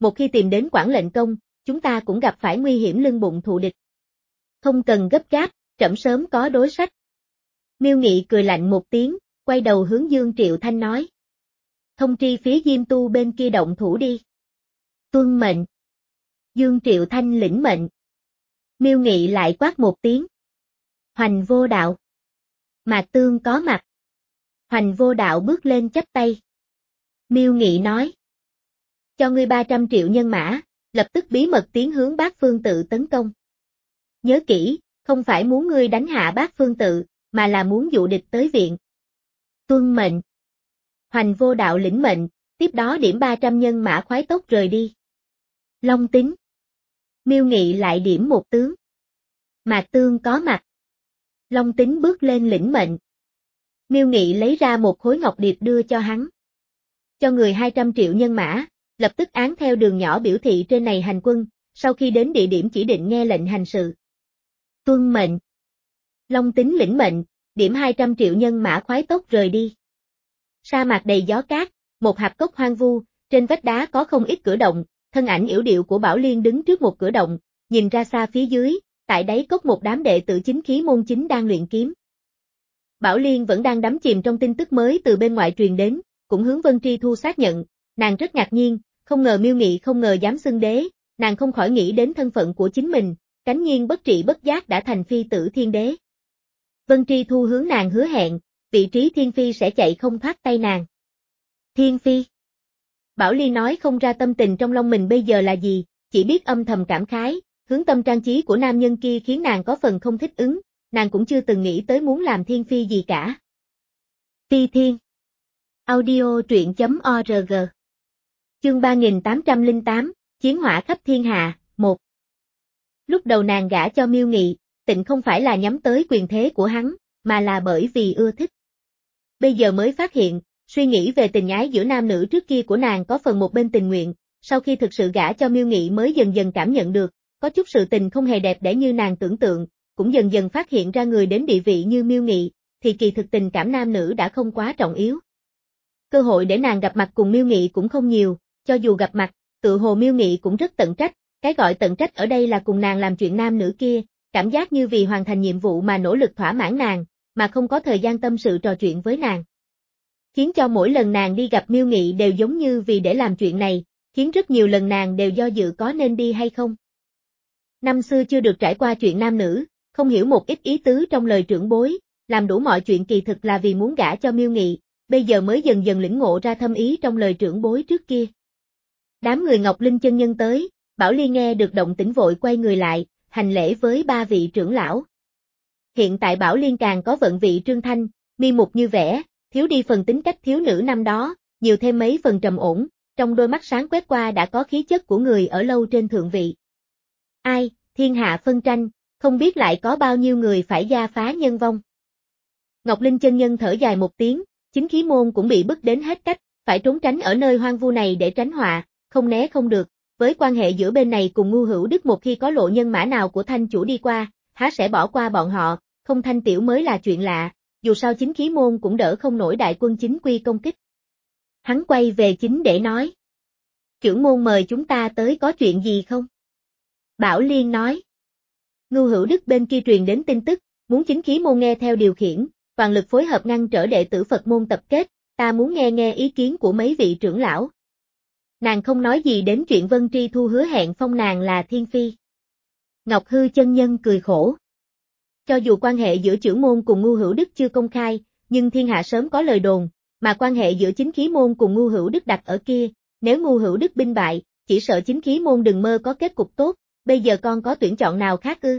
một khi tìm đến Quảng Lệnh Công, chúng ta cũng gặp phải nguy hiểm lưng bụng thù địch. Không cần gấp gáp, trẫm sớm có đối sách. Miêu Nghị cười lạnh một tiếng, quay đầu hướng Dương Triệu Thanh nói. Thông tri phía Diêm Tu bên kia động thủ đi. Tuân mệnh. Dương Triệu Thanh lĩnh mệnh. Miêu Nghị lại quát một tiếng. Hoành Vô Đạo. Mạc Tương có mặt. Hoành Vô Đạo bước lên chắp tay. Miêu Nghị nói. Cho ngươi ba trăm triệu nhân mã, lập tức bí mật tiến hướng Bát Phương Tự tấn công. Nhớ kỹ, không phải muốn ngươi đánh hạ Bát Phương Tự, mà là muốn dụ địch tới viện. Tuân mệnh. Hoành Vô Đạo lĩnh mệnh, tiếp đó điểm ba trăm nhân mã khoái tốc rời đi. Long Tính. Miêu Nghị lại điểm một tướng. Mạc Tương có mặt. Long Tính bước lên lĩnh mệnh. Miêu Nghị lấy ra một khối ngọc điệp đưa cho hắn. Cho người hai trăm triệu nhân mã, lập tức án theo đường nhỏ biểu thị trên này hành quân, sau khi đến địa điểm chỉ định nghe lệnh hành sự. Tuân mệnh. Long Tính lĩnh mệnh, điểm hai trăm triệu nhân mã khoái tốc rời đi. Sa mạc đầy gió cát, một hạp cốc hoang vu, trên vách đá có không ít cửa động, thân ảnh yểu điệu của Bảo Liên đứng trước một cửa động, nhìn ra xa phía dưới, tại đáy cốc một đám đệ tử chính khí môn chính đang luyện kiếm. Bảo Liên vẫn đang đắm chìm trong tin tức mới từ bên ngoài truyền đến, cũng hướng Vân Tri Thu xác nhận, nàng rất ngạc nhiên, không ngờ Miêu Nghị không ngờ dám xưng đế, nàng không khỏi nghĩ đến thân phận của chính mình, cánh nhiên bất trị bất giác đã thành phi tử thiên đế. Vân Tri Thu hướng nàng hứa hẹn, vị trí thiên phi sẽ chạy không thoát tay nàng. Thiên phi. Bảo Liên nói không ra tâm tình trong lòng mình bây giờ là gì, chỉ biết âm thầm cảm khái, hướng tâm trang trí của nam nhân kia khiến nàng có phần không thích ứng, nàng cũng chưa từng nghĩ tới muốn làm thiên phi gì cả. Phi Thiên. Audio truyện chấm org. Chương ba nghìn tám trăm lẻ tám, Chiến hỏa khắp thiên hạ, một. Lúc đầu nàng gả cho Miêu Nghị, tịnh không phải là nhắm tới quyền thế của hắn, mà là bởi vì ưa thích. Bây giờ mới phát hiện, suy nghĩ về tình ái giữa nam nữ trước kia của nàng có phần một bên tình nguyện, sau khi thực sự gả cho Miêu Nghị mới dần dần cảm nhận được, có chút sự tình không hề đẹp đẽ như nàng tưởng tượng, cũng dần dần phát hiện ra người đến địa vị như Miêu Nghị, thì kỳ thực tình cảm nam nữ đã không quá trọng yếu. Cơ hội để nàng gặp mặt cùng Miêu Nghị cũng không nhiều, cho dù gặp mặt, tự hồ Miêu Nghị cũng rất tận trách, cái gọi tận trách ở đây là cùng nàng làm chuyện nam nữ kia, cảm giác như vì hoàn thành nhiệm vụ mà nỗ lực thỏa mãn nàng, mà không có thời gian tâm sự trò chuyện với nàng. Khiến cho mỗi lần nàng đi gặp Miêu Nghị đều giống như vì để làm chuyện này, khiến rất nhiều lần nàng đều do dự có nên đi hay không. Năm xưa chưa được trải qua chuyện nam nữ, không hiểu một ít ý tứ trong lời trưởng bối, làm đủ mọi chuyện kỳ thực là vì muốn gả cho Miêu Nghị, bây giờ mới dần dần lĩnh ngộ ra thâm ý trong lời trưởng bối trước kia. Đám người Ngọc Linh chân nhân tới, Bảo Liên nghe được động tĩnh vội quay người lại, hành lễ với ba vị trưởng lão. Hiện tại Bảo Liên càng có vận vị trương thanh, mi mục như vẽ, thiếu đi phần tính cách thiếu nữ năm đó, nhiều thêm mấy phần trầm ổn, trong đôi mắt sáng quét qua đã có khí chất của người ở lâu trên thượng vị. Ai, thiên hạ phân tranh, không biết lại có bao nhiêu người phải gia phá nhân vong. Ngọc Linh chân nhân thở dài một tiếng, chính khí môn cũng bị bức đến hết cách, phải trốn tránh ở nơi hoang vu này để tránh họa, không né không được, với quan hệ giữa bên này cùng Ngu Hữu Đức một khi có lộ nhân mã nào của Thanh chủ đi qua, há sẽ bỏ qua bọn họ, không thanh tiểu mới là chuyện lạ, dù sao chính khí môn cũng đỡ không nổi đại quân chính quy công kích. Hắn quay về chính để nói. Trưởng môn mời chúng ta tới có chuyện gì không? Bảo Liên nói. Ngu Hữu Đức bên kia truyền đến tin tức, muốn chính khí môn nghe theo điều khiển, toàn lực phối hợp ngăn trở đệ tử Phật môn tập kết, ta muốn nghe nghe ý kiến của mấy vị trưởng lão. Nàng không nói gì đến chuyện Vân Tri Thu hứa hẹn phong nàng là thiên phi. Ngọc Hư chân nhân cười khổ. Cho dù quan hệ giữa trưởng môn cùng Ngu Hữu Đức chưa công khai, nhưng thiên hạ sớm có lời đồn, mà quan hệ giữa chính khí môn cùng Ngu Hữu Đức đặt ở kia, nếu Ngu Hữu Đức binh bại, chỉ sợ chính khí môn đừng mơ có kết cục tốt, bây giờ con có tuyển chọn nào khác ư?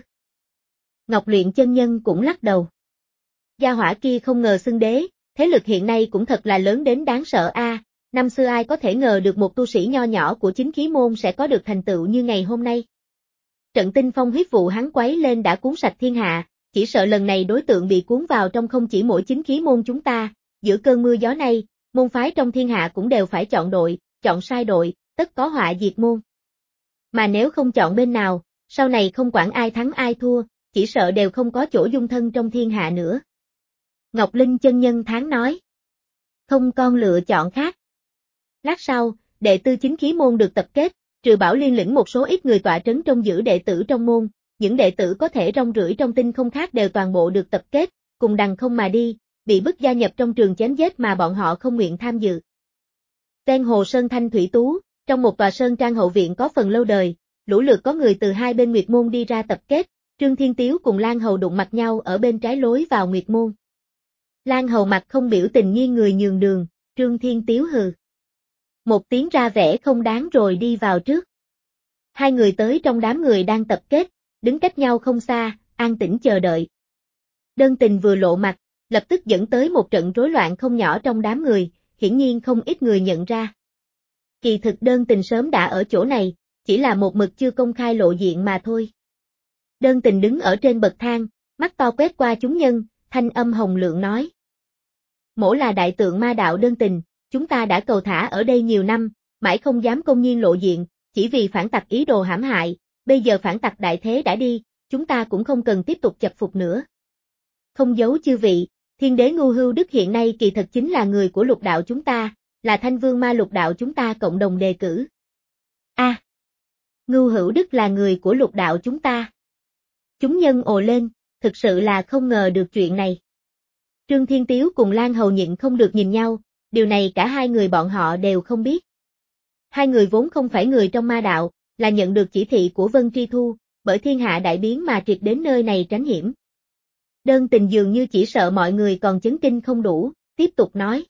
Ngọc Luyện chân nhân cũng lắc đầu. Gia hỏa kia không ngờ xưng đế, thế lực hiện nay cũng thật là lớn đến đáng sợ a. À, năm xưa ai có thể ngờ được một tu sĩ nho nhỏ của chính khí môn sẽ có được thành tựu như ngày hôm nay. Trận tinh phong huyết vụ hắn quấy lên đã cuốn sạch thiên hạ, chỉ sợ lần này đối tượng bị cuốn vào trong không chỉ mỗi chính khí môn chúng ta, giữa cơn mưa gió này, môn phái trong thiên hạ cũng đều phải chọn đội, chọn sai đội, tất có họa diệt môn. Mà nếu không chọn bên nào, sau này không quản ai thắng ai thua, chỉ sợ đều không có chỗ dung thân trong thiên hạ nữa. Ngọc Linh chân nhân tháng nói. Không con lựa chọn khác. Lát sau, đệ tử chính khí môn được tập kết, Trừ Bảo Liên lĩnh một số ít người tọa trấn trông giữ đệ tử trong môn, những đệ tử có thể rong rưỡi trong tinh không khác đều toàn bộ được tập kết, cùng đằng không mà đi, bị bức gia nhập trong trường chém giết mà bọn họ không nguyện tham dự. Ven hồ Sơn Thanh Thủy Tú, trong một tòa sơn trang hậu viện có phần lâu đời, lũ lượt có người từ hai bên Nguyệt Môn đi ra tập kết, Trương Thiên Tiếu cùng Lan Hầu đụng mặt nhau ở bên trái lối vào Nguyệt Môn. Lan Hầu mặt không biểu tình nghiêng người nhường đường, Trương Thiên Tiếu hừ một tiếng ra vẻ không đáng rồi đi vào trước. Hai người tới trong đám người đang tập kết, đứng cách nhau không xa, an tĩnh chờ đợi. Đơn Tình vừa lộ mặt, lập tức dẫn tới một trận rối loạn không nhỏ trong đám người, hiển nhiên không ít người nhận ra. Kỳ thực Đơn Tình sớm đã ở chỗ này, chỉ là một mực chưa công khai lộ diện mà thôi. Đơn Tình đứng ở trên bậc thang, mắt to quét qua chúng nhân, thanh âm hồng lượng nói. Mỗ là đại tượng ma đạo Đơn Tình, chúng ta đã cầu thả ở đây nhiều năm, mãi không dám công nhiên lộ diện, chỉ vì phản tặc ý đồ hãm hại, bây giờ phản tặc đại thế đã đi, chúng ta cũng không cần tiếp tục chập phục nữa. Không giấu chư vị, Thiên Đế Ngưu Hưu Đức hiện nay kỳ thật chính là người của lục đạo chúng ta, là Thanh Vương ma lục đạo chúng ta cộng đồng đề cử. A, à, Ngưu Hữu Đức là người của lục đạo chúng ta. Chúng nhân ồ lên, thực sự là không ngờ được chuyện này. Trương Thiên Tiếu cùng Lan Hầu nhịn không được nhìn nhau, điều này cả hai người bọn họ đều không biết. Hai người vốn không phải người trong ma đạo, là nhận được chỉ thị của Vân Tri Thu, bởi thiên hạ đại biến mà triệt đến nơi này tránh hiểm. Đơn Tình dường như chỉ sợ mọi người còn chấn kinh không đủ, tiếp tục nói.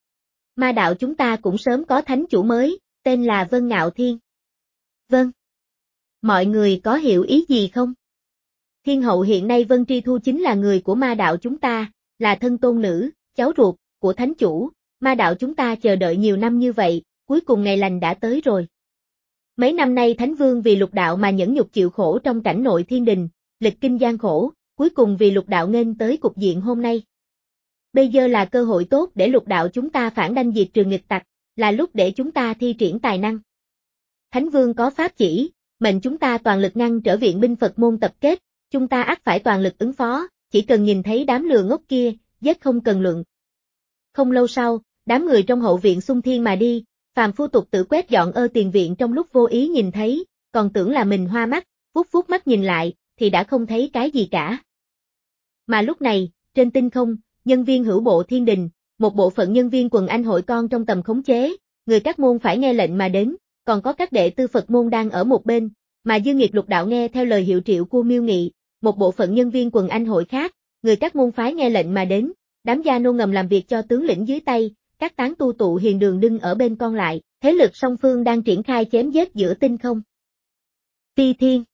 Ma đạo chúng ta cũng sớm có thánh chủ mới, tên là Vân Ngạo Thiên. Vâng. Mọi người có hiểu ý gì không? Thiên hậu hiện nay Vân Tri Thu chính là người của ma đạo chúng ta, là thân tôn nữ, cháu ruột, của thánh chủ, ma đạo chúng ta chờ đợi nhiều năm như vậy, cuối cùng ngày lành đã tới rồi. Mấy năm nay Thánh Vương vì lục đạo mà nhẫn nhục chịu khổ trong cảnh nội thiên đình, lịch kinh gian khổ, cuối cùng vì lục đạo nghênh tới cục diện hôm nay. Bây giờ là cơ hội tốt để lục đạo chúng ta phản đanh diệt trừ nghịch tặc, là lúc để chúng ta thi triển tài năng. Thánh Vương có pháp chỉ, mệnh chúng ta toàn lực ngăn trở viện binh Phật môn tập kết, chúng ta ắt phải toàn lực ứng phó, chỉ cần nhìn thấy đám lừa ngốc kia, giết không cần luận. Không lâu sau, đám người trong hậu viện xung thiên mà đi, phàm phu tục tử quét dọn ơ tiền viện trong lúc vô ý nhìn thấy, còn tưởng là mình hoa mắt, vuốt vuốt mắt nhìn lại, thì đã không thấy cái gì cả. Mà lúc này, trên tinh không, nhân viên hữu bộ thiên đình, một bộ phận nhân viên quần anh hội con trong tầm khống chế, người các môn phải nghe lệnh mà đến, còn có các đệ tư Phật môn đang ở một bên, mà Dương Nghiệt lục đạo nghe theo lời hiệu triệu của Miêu Nghị, một bộ phận nhân viên quần anh hội khác, người các môn phái nghe lệnh mà đến, đám gia nô ngầm làm việc cho tướng lĩnh dưới tay, các tán tu tụ hiền đường đưng ở bên con lại, thế lực song phương đang triển khai chém giết giữa tinh không. Ti Thiên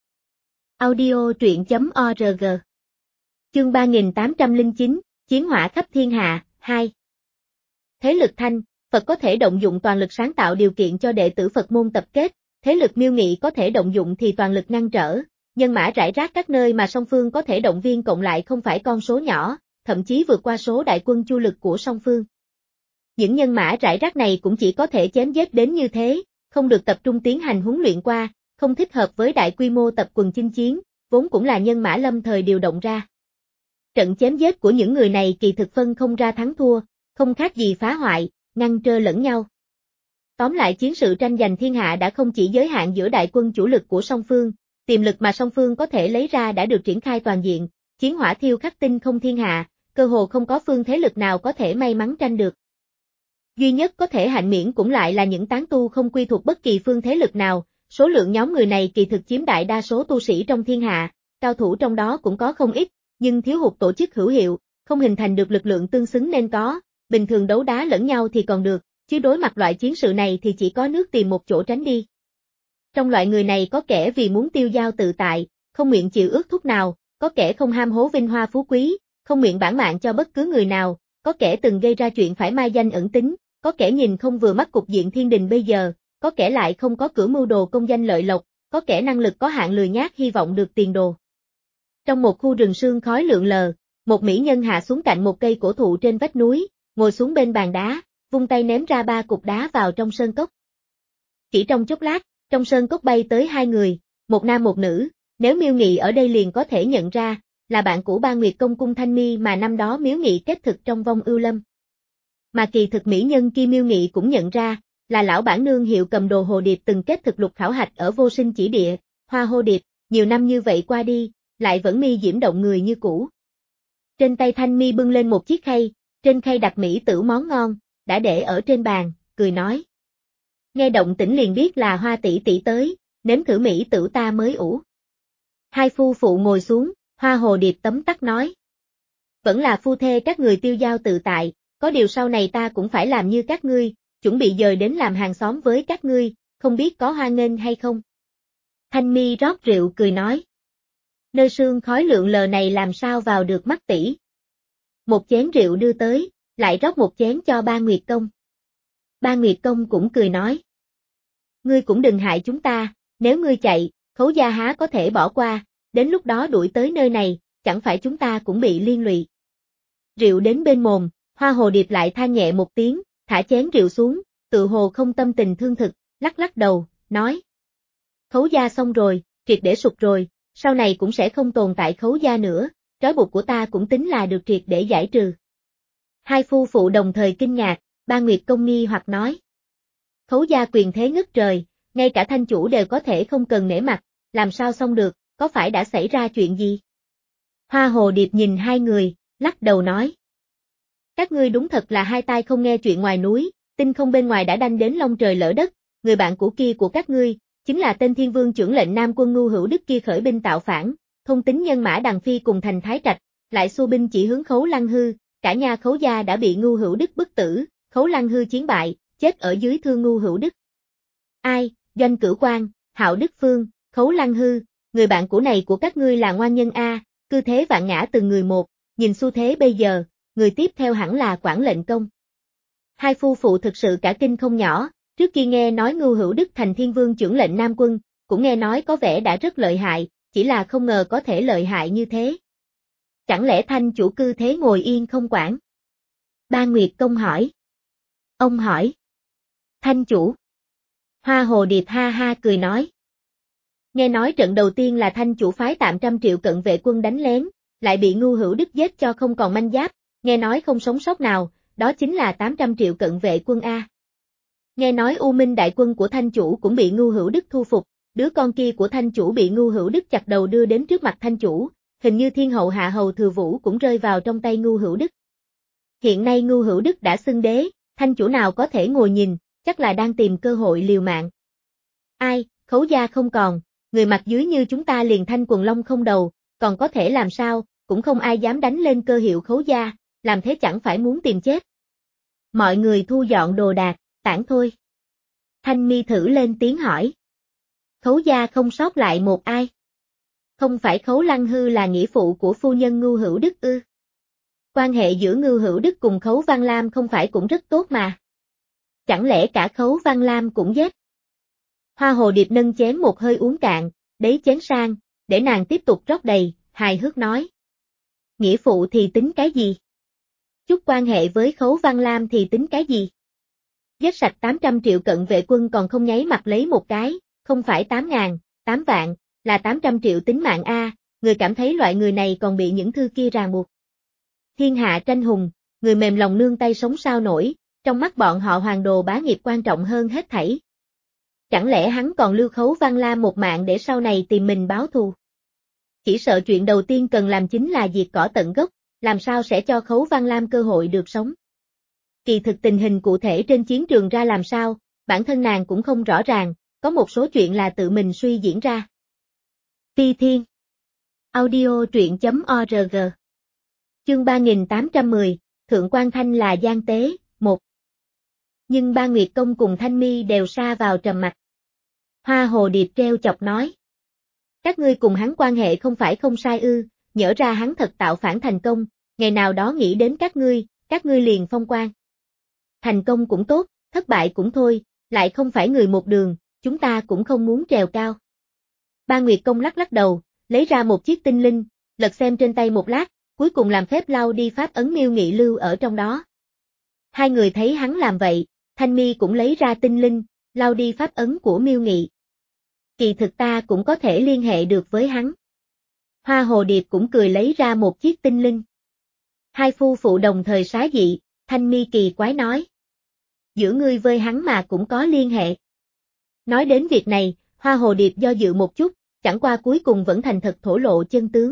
Audio truyện.org Chương ba nghìn tám trăm lẻ chín, Chiến hỏa khắp thiên hạ, hai. Thế lực Thanh, Phật có thể động dụng toàn lực sáng tạo điều kiện cho đệ tử Phật môn tập kết, thế lực Miêu Nghị có thể động dụng thì toàn lực ngăn trở, nhân mã rải rác các nơi mà song phương có thể động viên cộng lại không phải con số nhỏ, thậm chí vượt qua số đại quân chu lực của song phương. Những nhân mã rải rác này cũng chỉ có thể chém giết đến như thế, không được tập trung tiến hành huấn luyện qua, không thích hợp với đại quy mô tập quần chinh chiến, vốn cũng là nhân mã lâm thời điều động ra. Trận chém giết của những người này kỳ thực phân không ra thắng thua, không khác gì phá hoại, ngăn trơ lẫn nhau. Tóm lại chiến sự tranh giành thiên hạ đã không chỉ giới hạn giữa đại quân chủ lực của song phương, tiềm lực mà song phương có thể lấy ra đã được triển khai toàn diện, chiến hỏa thiêu khắc tinh không thiên hạ, cơ hồ không có phương thế lực nào có thể may mắn tranh được. Duy nhất có thể hạnh miễn cũng lại là những tán tu không quy thuộc bất kỳ phương thế lực nào, số lượng nhóm người này kỳ thực chiếm đại đa số tu sĩ trong thiên hạ, cao thủ trong đó cũng có không ít, nhưng thiếu hụt tổ chức hữu hiệu, không hình thành được lực lượng tương xứng nên có, bình thường đấu đá lẫn nhau thì còn được, chứ đối mặt loại chiến sự này thì chỉ có nước tìm một chỗ tránh đi. Trong loại người này có kẻ vì muốn tiêu dao tự tại, không nguyện chịu ước thúc nào, có kẻ không ham hố vinh hoa phú quý, không nguyện bản mạng cho bất cứ người nào, có kẻ từng gây ra chuyện phải mai danh ẩn tính, có kẻ nhìn không vừa mắt cục diện thiên đình bây giờ, có kẻ lại không có cửa mưu đồ công danh lợi lộc, có kẻ năng lực có hạn lười nhác hy vọng được tiền đồ. Trong một khu rừng sương khói lượn lờ, một mỹ nhân hạ xuống cạnh một cây cổ thụ trên vách núi, ngồi xuống bên bàn đá, vung tay ném ra ba cục đá vào trong sơn cốc. Chỉ trong chốc lát, trong sơn cốc bay tới hai người, một nam một nữ, nếu Miêu Nghị ở đây liền có thể nhận ra, là bạn cũ Ba Nguyệt Công Cung Thanh Mi mà năm đó Miếu Nghị kết thực trong vong ưu lâm. Mà kỳ thực mỹ nhân kia Miêu Nghị cũng nhận ra, là lão bản nương hiệu cầm đồ hồ điệp từng kết thực lục khảo hạch ở vô sinh chỉ địa, hoa hồ điệp, nhiều năm như vậy qua đi, lại vẫn mi diễm động người như cũ. Trên tay Thanh Mi bưng lên một chiếc khay, trên khay đặt mỹ tử món ngon, đã để ở trên bàn, cười nói. Nghe động tĩnh liền biết là Hoa tỷ tỷ tới, nếm thử mỹ tử ta mới ủ. Hai phu phụ ngồi xuống, Hoa hồ điệp tấm tắc nói. Vẫn là phu thê các người tiêu giao tự tại, có điều sau này ta cũng phải làm như các ngươi, chuẩn bị dời đến làm hàng xóm với các ngươi, không biết có hoan nghênh hay không. Thanh Mi rót rượu cười nói. Nơi sương khói lượn lờ này làm sao vào được mắt tỷ. Một chén rượu đưa tới, lại rót một chén cho Ba Nguyệt Công. Ba Nguyệt Công cũng cười nói. Ngươi cũng đừng hại chúng ta, nếu ngươi chạy, Khấu gia há có thể bỏ qua, đến lúc đó đuổi tới nơi này, chẳng phải chúng ta cũng bị liên lụy. Rượu đến bên mồm, Hoa hồ điệp lại than nhẹ một tiếng, thả chén rượu xuống, tự hồ không tâm tình thương thực, lắc lắc đầu, nói. Khấu gia xong rồi, triệt để sụp rồi, sau này cũng sẽ không tồn tại Khấu gia nữa, trói buộc của ta cũng tính là được triệt để giải trừ. Hai phu phụ đồng thời kinh ngạc, Ba Nguyệt Công nghi hoặc nói. Khấu gia quyền thế ngất trời, ngay cả thanh chủ đều có thể không cần nể mặt, làm sao xong được, có phải đã xảy ra chuyện gì? Hoa hồ điệp nhìn hai người, lắc đầu nói. Các ngươi đúng thật là hai tai không nghe chuyện ngoài núi, tin không bên ngoài đã đanh đến long trời lỡ đất, người bạn cũ kia của các ngươi, chính là tên Thiên Vương trưởng lệnh Nam Quân Ngưu Hữu Đức kia khởi binh tạo phản, thông tính nhân mã Đằng Phi cùng thành Thái Trạch, lại xua binh chỉ hướng Khấu Lăng Hư, cả nhà Khấu gia đã bị Ngưu Hữu Đức bức tử, Khấu Lăng Hư chiến bại, chết ở dưới thương Ngưu Hữu Đức. Ai, Doanh Cửu Quang, Hạo Đức Phương, Khấu Lăng Hư, người bạn cũ này của các ngươi là ngoan nhân a, cư thế vạn ngã từng người một, nhìn xu thế bây giờ, người tiếp theo hẳn là Quản Lệnh Công. Hai phu phụ thực sự cả kinh không nhỏ, trước khi nghe nói Ngưu Hữu Đức thành Thiên Vương trưởng lệnh Nam Quân, cũng nghe nói có vẻ đã rất lợi hại, chỉ là không ngờ có thể lợi hại như thế. Chẳng lẽ thanh chủ cư thế ngồi yên không quản? Ba Nguyệt Công hỏi. Ông hỏi. Thanh chủ. Hoa hồ điệp ha ha cười nói. Nghe nói trận đầu tiên là thanh chủ phái tạm trăm triệu cận vệ quân đánh lén, lại bị Ngưu Hữu Đức giết cho không còn manh giáp, nghe nói không sống sót nào, đó chính là tám trăm triệu cận vệ quân A. Nghe nói U Minh đại quân của thanh chủ cũng bị Ngưu Hữu Đức thu phục, đứa con kia của thanh chủ bị Ngưu Hữu Đức chặt đầu đưa đến trước mặt thanh chủ, hình như thiên hậu hạ hầu Thừa Vũ cũng rơi vào trong tay Ngưu Hữu Đức. Hiện nay Ngưu Hữu Đức đã xưng đế, thanh chủ nào có thể ngồi nhìn, chắc là đang tìm cơ hội liều mạng. Ai, Khấu gia không còn, người mặt dưới như chúng ta liền thanh quần long không đầu, còn có thể làm sao, cũng không ai dám đánh lên cơ hiệu Khấu gia, làm thế chẳng phải muốn tìm chết. Mọi người thu dọn đồ đạc, tản thôi. Thanh Mi thử lên tiếng hỏi. Khấu gia không sót lại một ai. Không phải Khấu Lăng Hư là nghĩa phụ của phu nhân Ngưu Hữu Đức ư? Quan hệ giữa Ngưu Hữu Đức cùng Khấu Văn Lam không phải cũng rất tốt mà. Chẳng lẽ cả Khấu Văn Lam cũng giết? Hoa hồ điệp nâng chén một hơi uống cạn, đế chén sang, để nàng tiếp tục rót đầy, hài hước nói. Nghĩa phụ thì tính cái gì? Chút quan hệ với Khấu Văn Lam thì tính cái gì? Giết sạch tám trăm triệu cận vệ quân còn không nháy mặt lấy một cái, không phải tám ngàn, tám vạn, là tám trăm triệu tính mạng A, người cảm thấy loại người này còn bị những thư kia ràng buộc. Thiên hạ tranh hùng, người mềm lòng nương tay sống sao nổi, trong mắt bọn họ hoàng đồ bá nghiệp quan trọng hơn hết thảy. Chẳng lẽ hắn còn lưu Khấu Văn Lam một mạng để sau này tìm mình báo thù? Chỉ sợ chuyện đầu tiên cần làm chính là diệt cỏ tận gốc, làm sao sẽ cho Khấu Văn Lam cơ hội được sống. Kỳ thực tình hình cụ thể trên chiến trường ra làm sao, bản thân nàng cũng không rõ ràng, có một số chuyện là tự mình suy diễn ra. Phi Thiên Audio truyện.org Chương ba nghìn tám trăm mười, Thượng Quan Thanh là gian tế, một. Nhưng Ba Nguyệt Công cùng Thanh Mi đều sa vào trầm mặc. Hoa hồ điệp treo chọc nói. Các ngươi cùng hắn quan hệ không phải không sai ư, nhỡ ra hắn thật tạo phản thành công, ngày nào đó nghĩ đến các ngươi, các ngươi liền phong quan. Thành công cũng tốt, thất bại cũng thôi, lại không phải người một đường, chúng ta cũng không muốn trèo cao. Ba Nguyệt Công lắc lắc đầu, lấy ra một chiếc tinh linh, lật xem trên tay một lát, cuối cùng làm phép lau đi pháp ấn Miêu Nghị lưu ở trong đó. Hai người thấy hắn làm vậy, Thanh Mi cũng lấy ra tinh linh, lau đi pháp ấn của Miêu Nghị. Kỳ thực ta cũng có thể liên hệ được với hắn. Hoa hồ điệp cũng cười lấy ra một chiếc tinh linh. Hai phu phụ đồng thời xá dị, Thanh Mi kỳ quái nói. giữa ngươi với hắn mà cũng có liên hệ. Nói đến việc này, Hoa Hồ Điệp do dự một chút, chẳng qua cuối cùng vẫn thành thật thổ lộ chân tướng.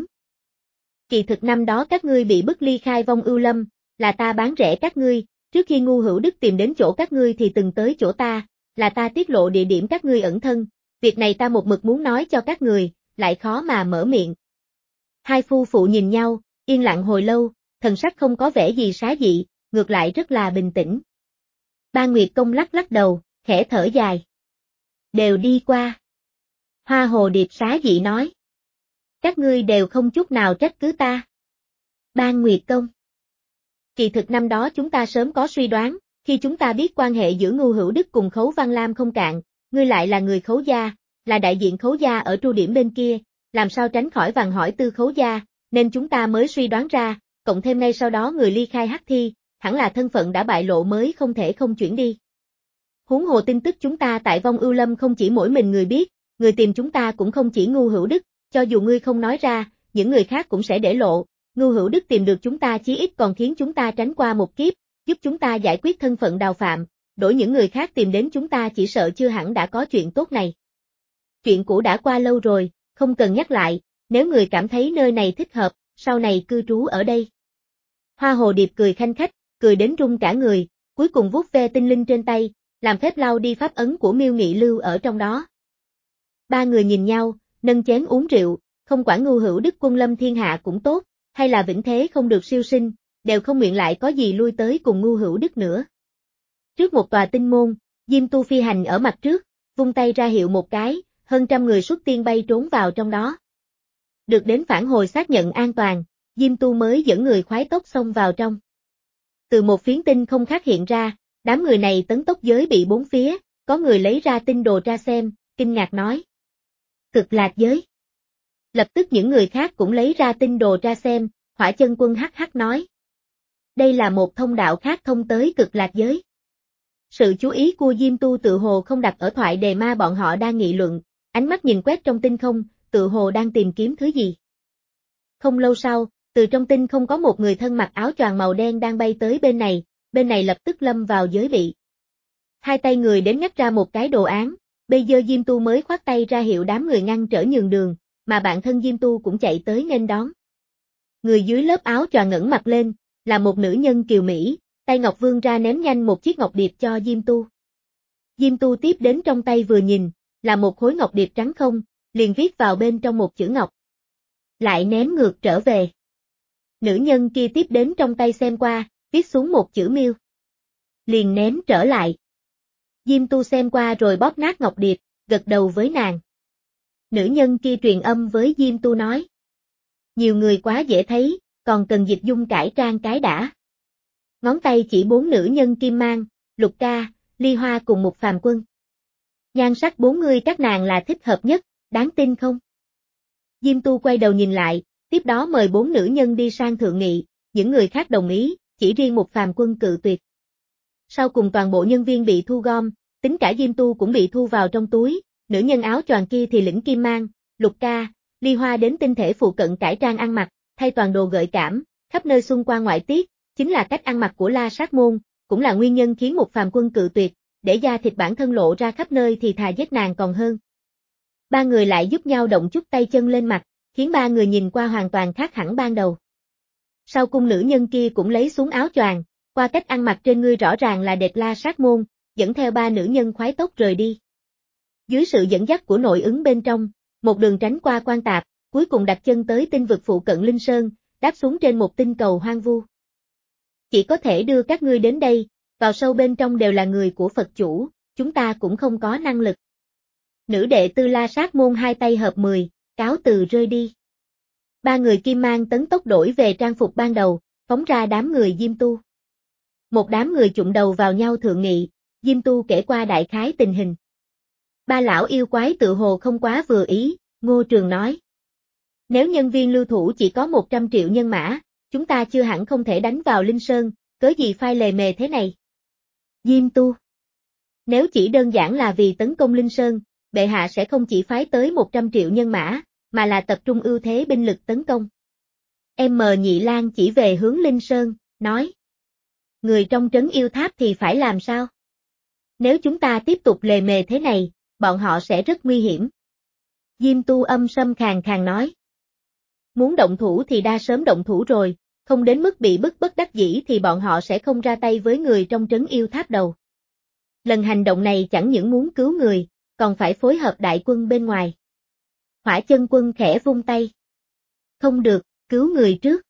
Kỳ thực năm đó các ngươi bị bức ly khai Vong Ưu Lâm, là ta bán rẻ các ngươi, trước khi Ngu Hữu Đức tìm đến chỗ các ngươi thì từng tới chỗ ta, là ta tiết lộ địa điểm các ngươi ẩn thân, việc này ta một mực muốn nói cho các người, lại khó mà mở miệng. Hai phu phụ nhìn nhau, yên lặng hồi lâu, thần sắc không có vẻ gì xá dị, ngược lại rất là bình tĩnh. Ba Nguyệt Công lắc lắc đầu, khẽ thở dài. Đều đi qua. Hoa Hồ Điệp xá dị nói. Các ngươi đều không chút nào trách cứ ta. Ba Nguyệt Công. Kỳ thực năm đó chúng ta sớm có suy đoán, khi chúng ta biết quan hệ giữa Ngu Hữu Đức cùng Khấu Văn Lam không cạn, ngươi lại là người Khấu gia, là đại diện Khấu gia ở tru điểm bên kia, làm sao tránh khỏi vằn hỏi tư Khấu gia, nên chúng ta mới suy đoán ra, cộng thêm ngay sau đó người ly khai Hắc Thi, hẳn là thân phận đã bại lộ mới không thể không chuyển đi. Huống hồ tin tức chúng ta tại Vong Ưu Lâm không chỉ mỗi mình người biết, người tìm chúng ta cũng không chỉ Ngu Hữu Đức, cho dù ngươi không nói ra, những người khác cũng sẽ để lộ, Ngu Hữu Đức tìm được chúng ta chí ít còn khiến chúng ta tránh qua một kiếp, giúp chúng ta giải quyết thân phận Đào Phạm, đổi những người khác tìm đến chúng ta chỉ sợ chưa hẳn đã có chuyện tốt này. Chuyện cũ đã qua lâu rồi, không cần nhắc lại, nếu người cảm thấy nơi này thích hợp, sau này cư trú ở đây. Hoa Hồ Điệp cười khanh khách, cười đến run cả người, cuối cùng vuốt ve tinh linh trên tay, làm phép lau đi pháp ấn của Miêu Nghị lưu ở trong đó. Ba người nhìn nhau, nâng chén uống rượu, không quản Ngu Hữu Đức quân lâm thiên hạ cũng tốt, hay là vĩnh thế không được siêu sinh, đều không nguyện lại có gì lui tới cùng Ngu Hữu Đức nữa. Trước một tòa tinh môn, Diêm Tu phi hành ở mặt trước, vung tay ra hiệu một cái, hơn trăm người xuất tiên bay trốn vào trong đó. Được đến phản hồi xác nhận an toàn, Diêm Tu mới dẫn người khoái tốc xông vào trong. Từ một phiến tinh không khác hiện ra, đám người này tấn tốc giới bị bốn phía, có người lấy ra tinh đồ ra xem, kinh ngạc nói. Cực lạc giới. Lập tức những người khác cũng lấy ra tinh đồ ra xem, Hỏa Chân Quân hắc hắc nói. Đây là một thông đạo khác thông tới cực lạc giới. Sự chú ý của Diêm Tu tự hồ không đặt ở thoại đề ma bọn họ đang nghị luận, ánh mắt nhìn quét trong tinh không, tự hồ đang tìm kiếm thứ gì. Không lâu sau, từ trong tinh không có một người thân mặc áo choàng màu đen đang bay tới bên này, bên này lập tức lâm vào giới bị. Hai tay người đến ngắt ra một cái đồ án, bây giờ Diêm Tu mới khoát tay ra hiệu đám người ngăn trở nhường đường, mà bạn thân Diêm Tu cũng chạy tới nghênh đón. Người dưới lớp áo choàng ngẩng mặt lên, là một nữ nhân kiều mỹ, tay ngọc vươn ra ném nhanh một chiếc ngọc điệp cho Diêm Tu. Diêm Tu tiếp đến trong tay vừa nhìn, là một khối ngọc điệp trắng không, liền viết vào bên trong một chữ ngọc. Lại ném ngược trở về. Nữ nhân kia tiếp đến trong tay xem qua, viết xuống một chữ miêu. Liền ném trở lại. Diêm Tu xem qua rồi bóp nát ngọc điệp, gật đầu với nàng. Nữ nhân kia truyền âm với Diêm Tu nói. Nhiều người quá dễ thấy, còn cần dịch dung cải trang cái đã. Ngón tay chỉ bốn nữ nhân Kim Mang, Lục Ca, Ly Hoa cùng một phàm quân. Nhan sắc bốn người các nàng là thích hợp nhất, đáng tin không? Diêm Tu quay đầu nhìn lại, tiếp đó mời bốn nữ nhân đi sang thượng nghị, những người khác đồng ý, chỉ riêng một phàm quân cự tuyệt. Sau cùng toàn bộ nhân viên bị thu gom, tính cả Diêm Tu cũng bị thu vào trong túi, nữ nhân áo choàng kia thì lĩnh Kim Mang, Lục Ca, Ly Hoa đến tinh thể phụ cận cải trang ăn mặc, thay toàn đồ gợi cảm, khắp nơi xung quanh ngoại tiết, chính là cách ăn mặc của La Sát Môn, cũng là nguyên nhân khiến một phàm quân cự tuyệt, để da thịt bản thân lộ ra khắp nơi thì thà giết nàng còn hơn. Ba người lại giúp nhau động chút tay chân lên mặt, khiến ba người nhìn qua hoàn toàn khác hẳn ban đầu. Sau cung nữ nhân kia cũng lấy xuống áo choàng, qua cách ăn mặc trên ngươi rõ ràng là đệt La Sát Môn, dẫn theo ba nữ nhân khoái tốc rời đi. Dưới sự dẫn dắt của nội ứng bên trong, một đường tránh qua quan tạp, cuối cùng đặt chân tới tinh vực phụ cận Linh Sơn, đáp xuống trên một tinh cầu hoang vu. Chỉ có thể đưa các ngươi đến đây, vào sâu bên trong đều là người của Phật chủ, chúng ta cũng không có năng lực. Nữ đệ tư La Sát Môn hai tay hợp mười, cáo từ rơi đi. Ba người Kim Mang tấn tốc đổi về trang phục ban đầu, phóng ra đám người Diêm Tu. Một đám người chụm đầu vào nhau thượng nghị, Diêm Tu kể qua đại khái tình hình. Ba lão yêu quái tự hồ không quá vừa ý, Ngô Trường nói. Nếu nhân viên lưu thủ chỉ có một trăm triệu nhân mã, chúng ta chưa hẳn không thể đánh vào Linh Sơn, cớ gì phai lề mề thế này. Diêm Tu. Nếu chỉ đơn giản là vì tấn công Linh Sơn, bệ hạ sẽ không chỉ phái tới một trăm triệu nhân mã, mà là tập trung ưu thế binh lực tấn công. M Nhị Lang chỉ về hướng Linh Sơn, nói. Người trong trấn yêu tháp thì phải làm sao? Nếu chúng ta tiếp tục lề mề thế này, bọn họ sẽ rất nguy hiểm. Diêm Tu âm sâm khàn khàn nói. Muốn động thủ thì đã sớm động thủ rồi, không đến mức bị bức bất đắc dĩ thì bọn họ sẽ không ra tay với người trong trấn yêu tháp đâu. Lần hành động này chẳng những muốn cứu người, còn phải phối hợp đại quân bên ngoài. Hỏa chân quân khẽ vung tay. Không được, cứu người trước.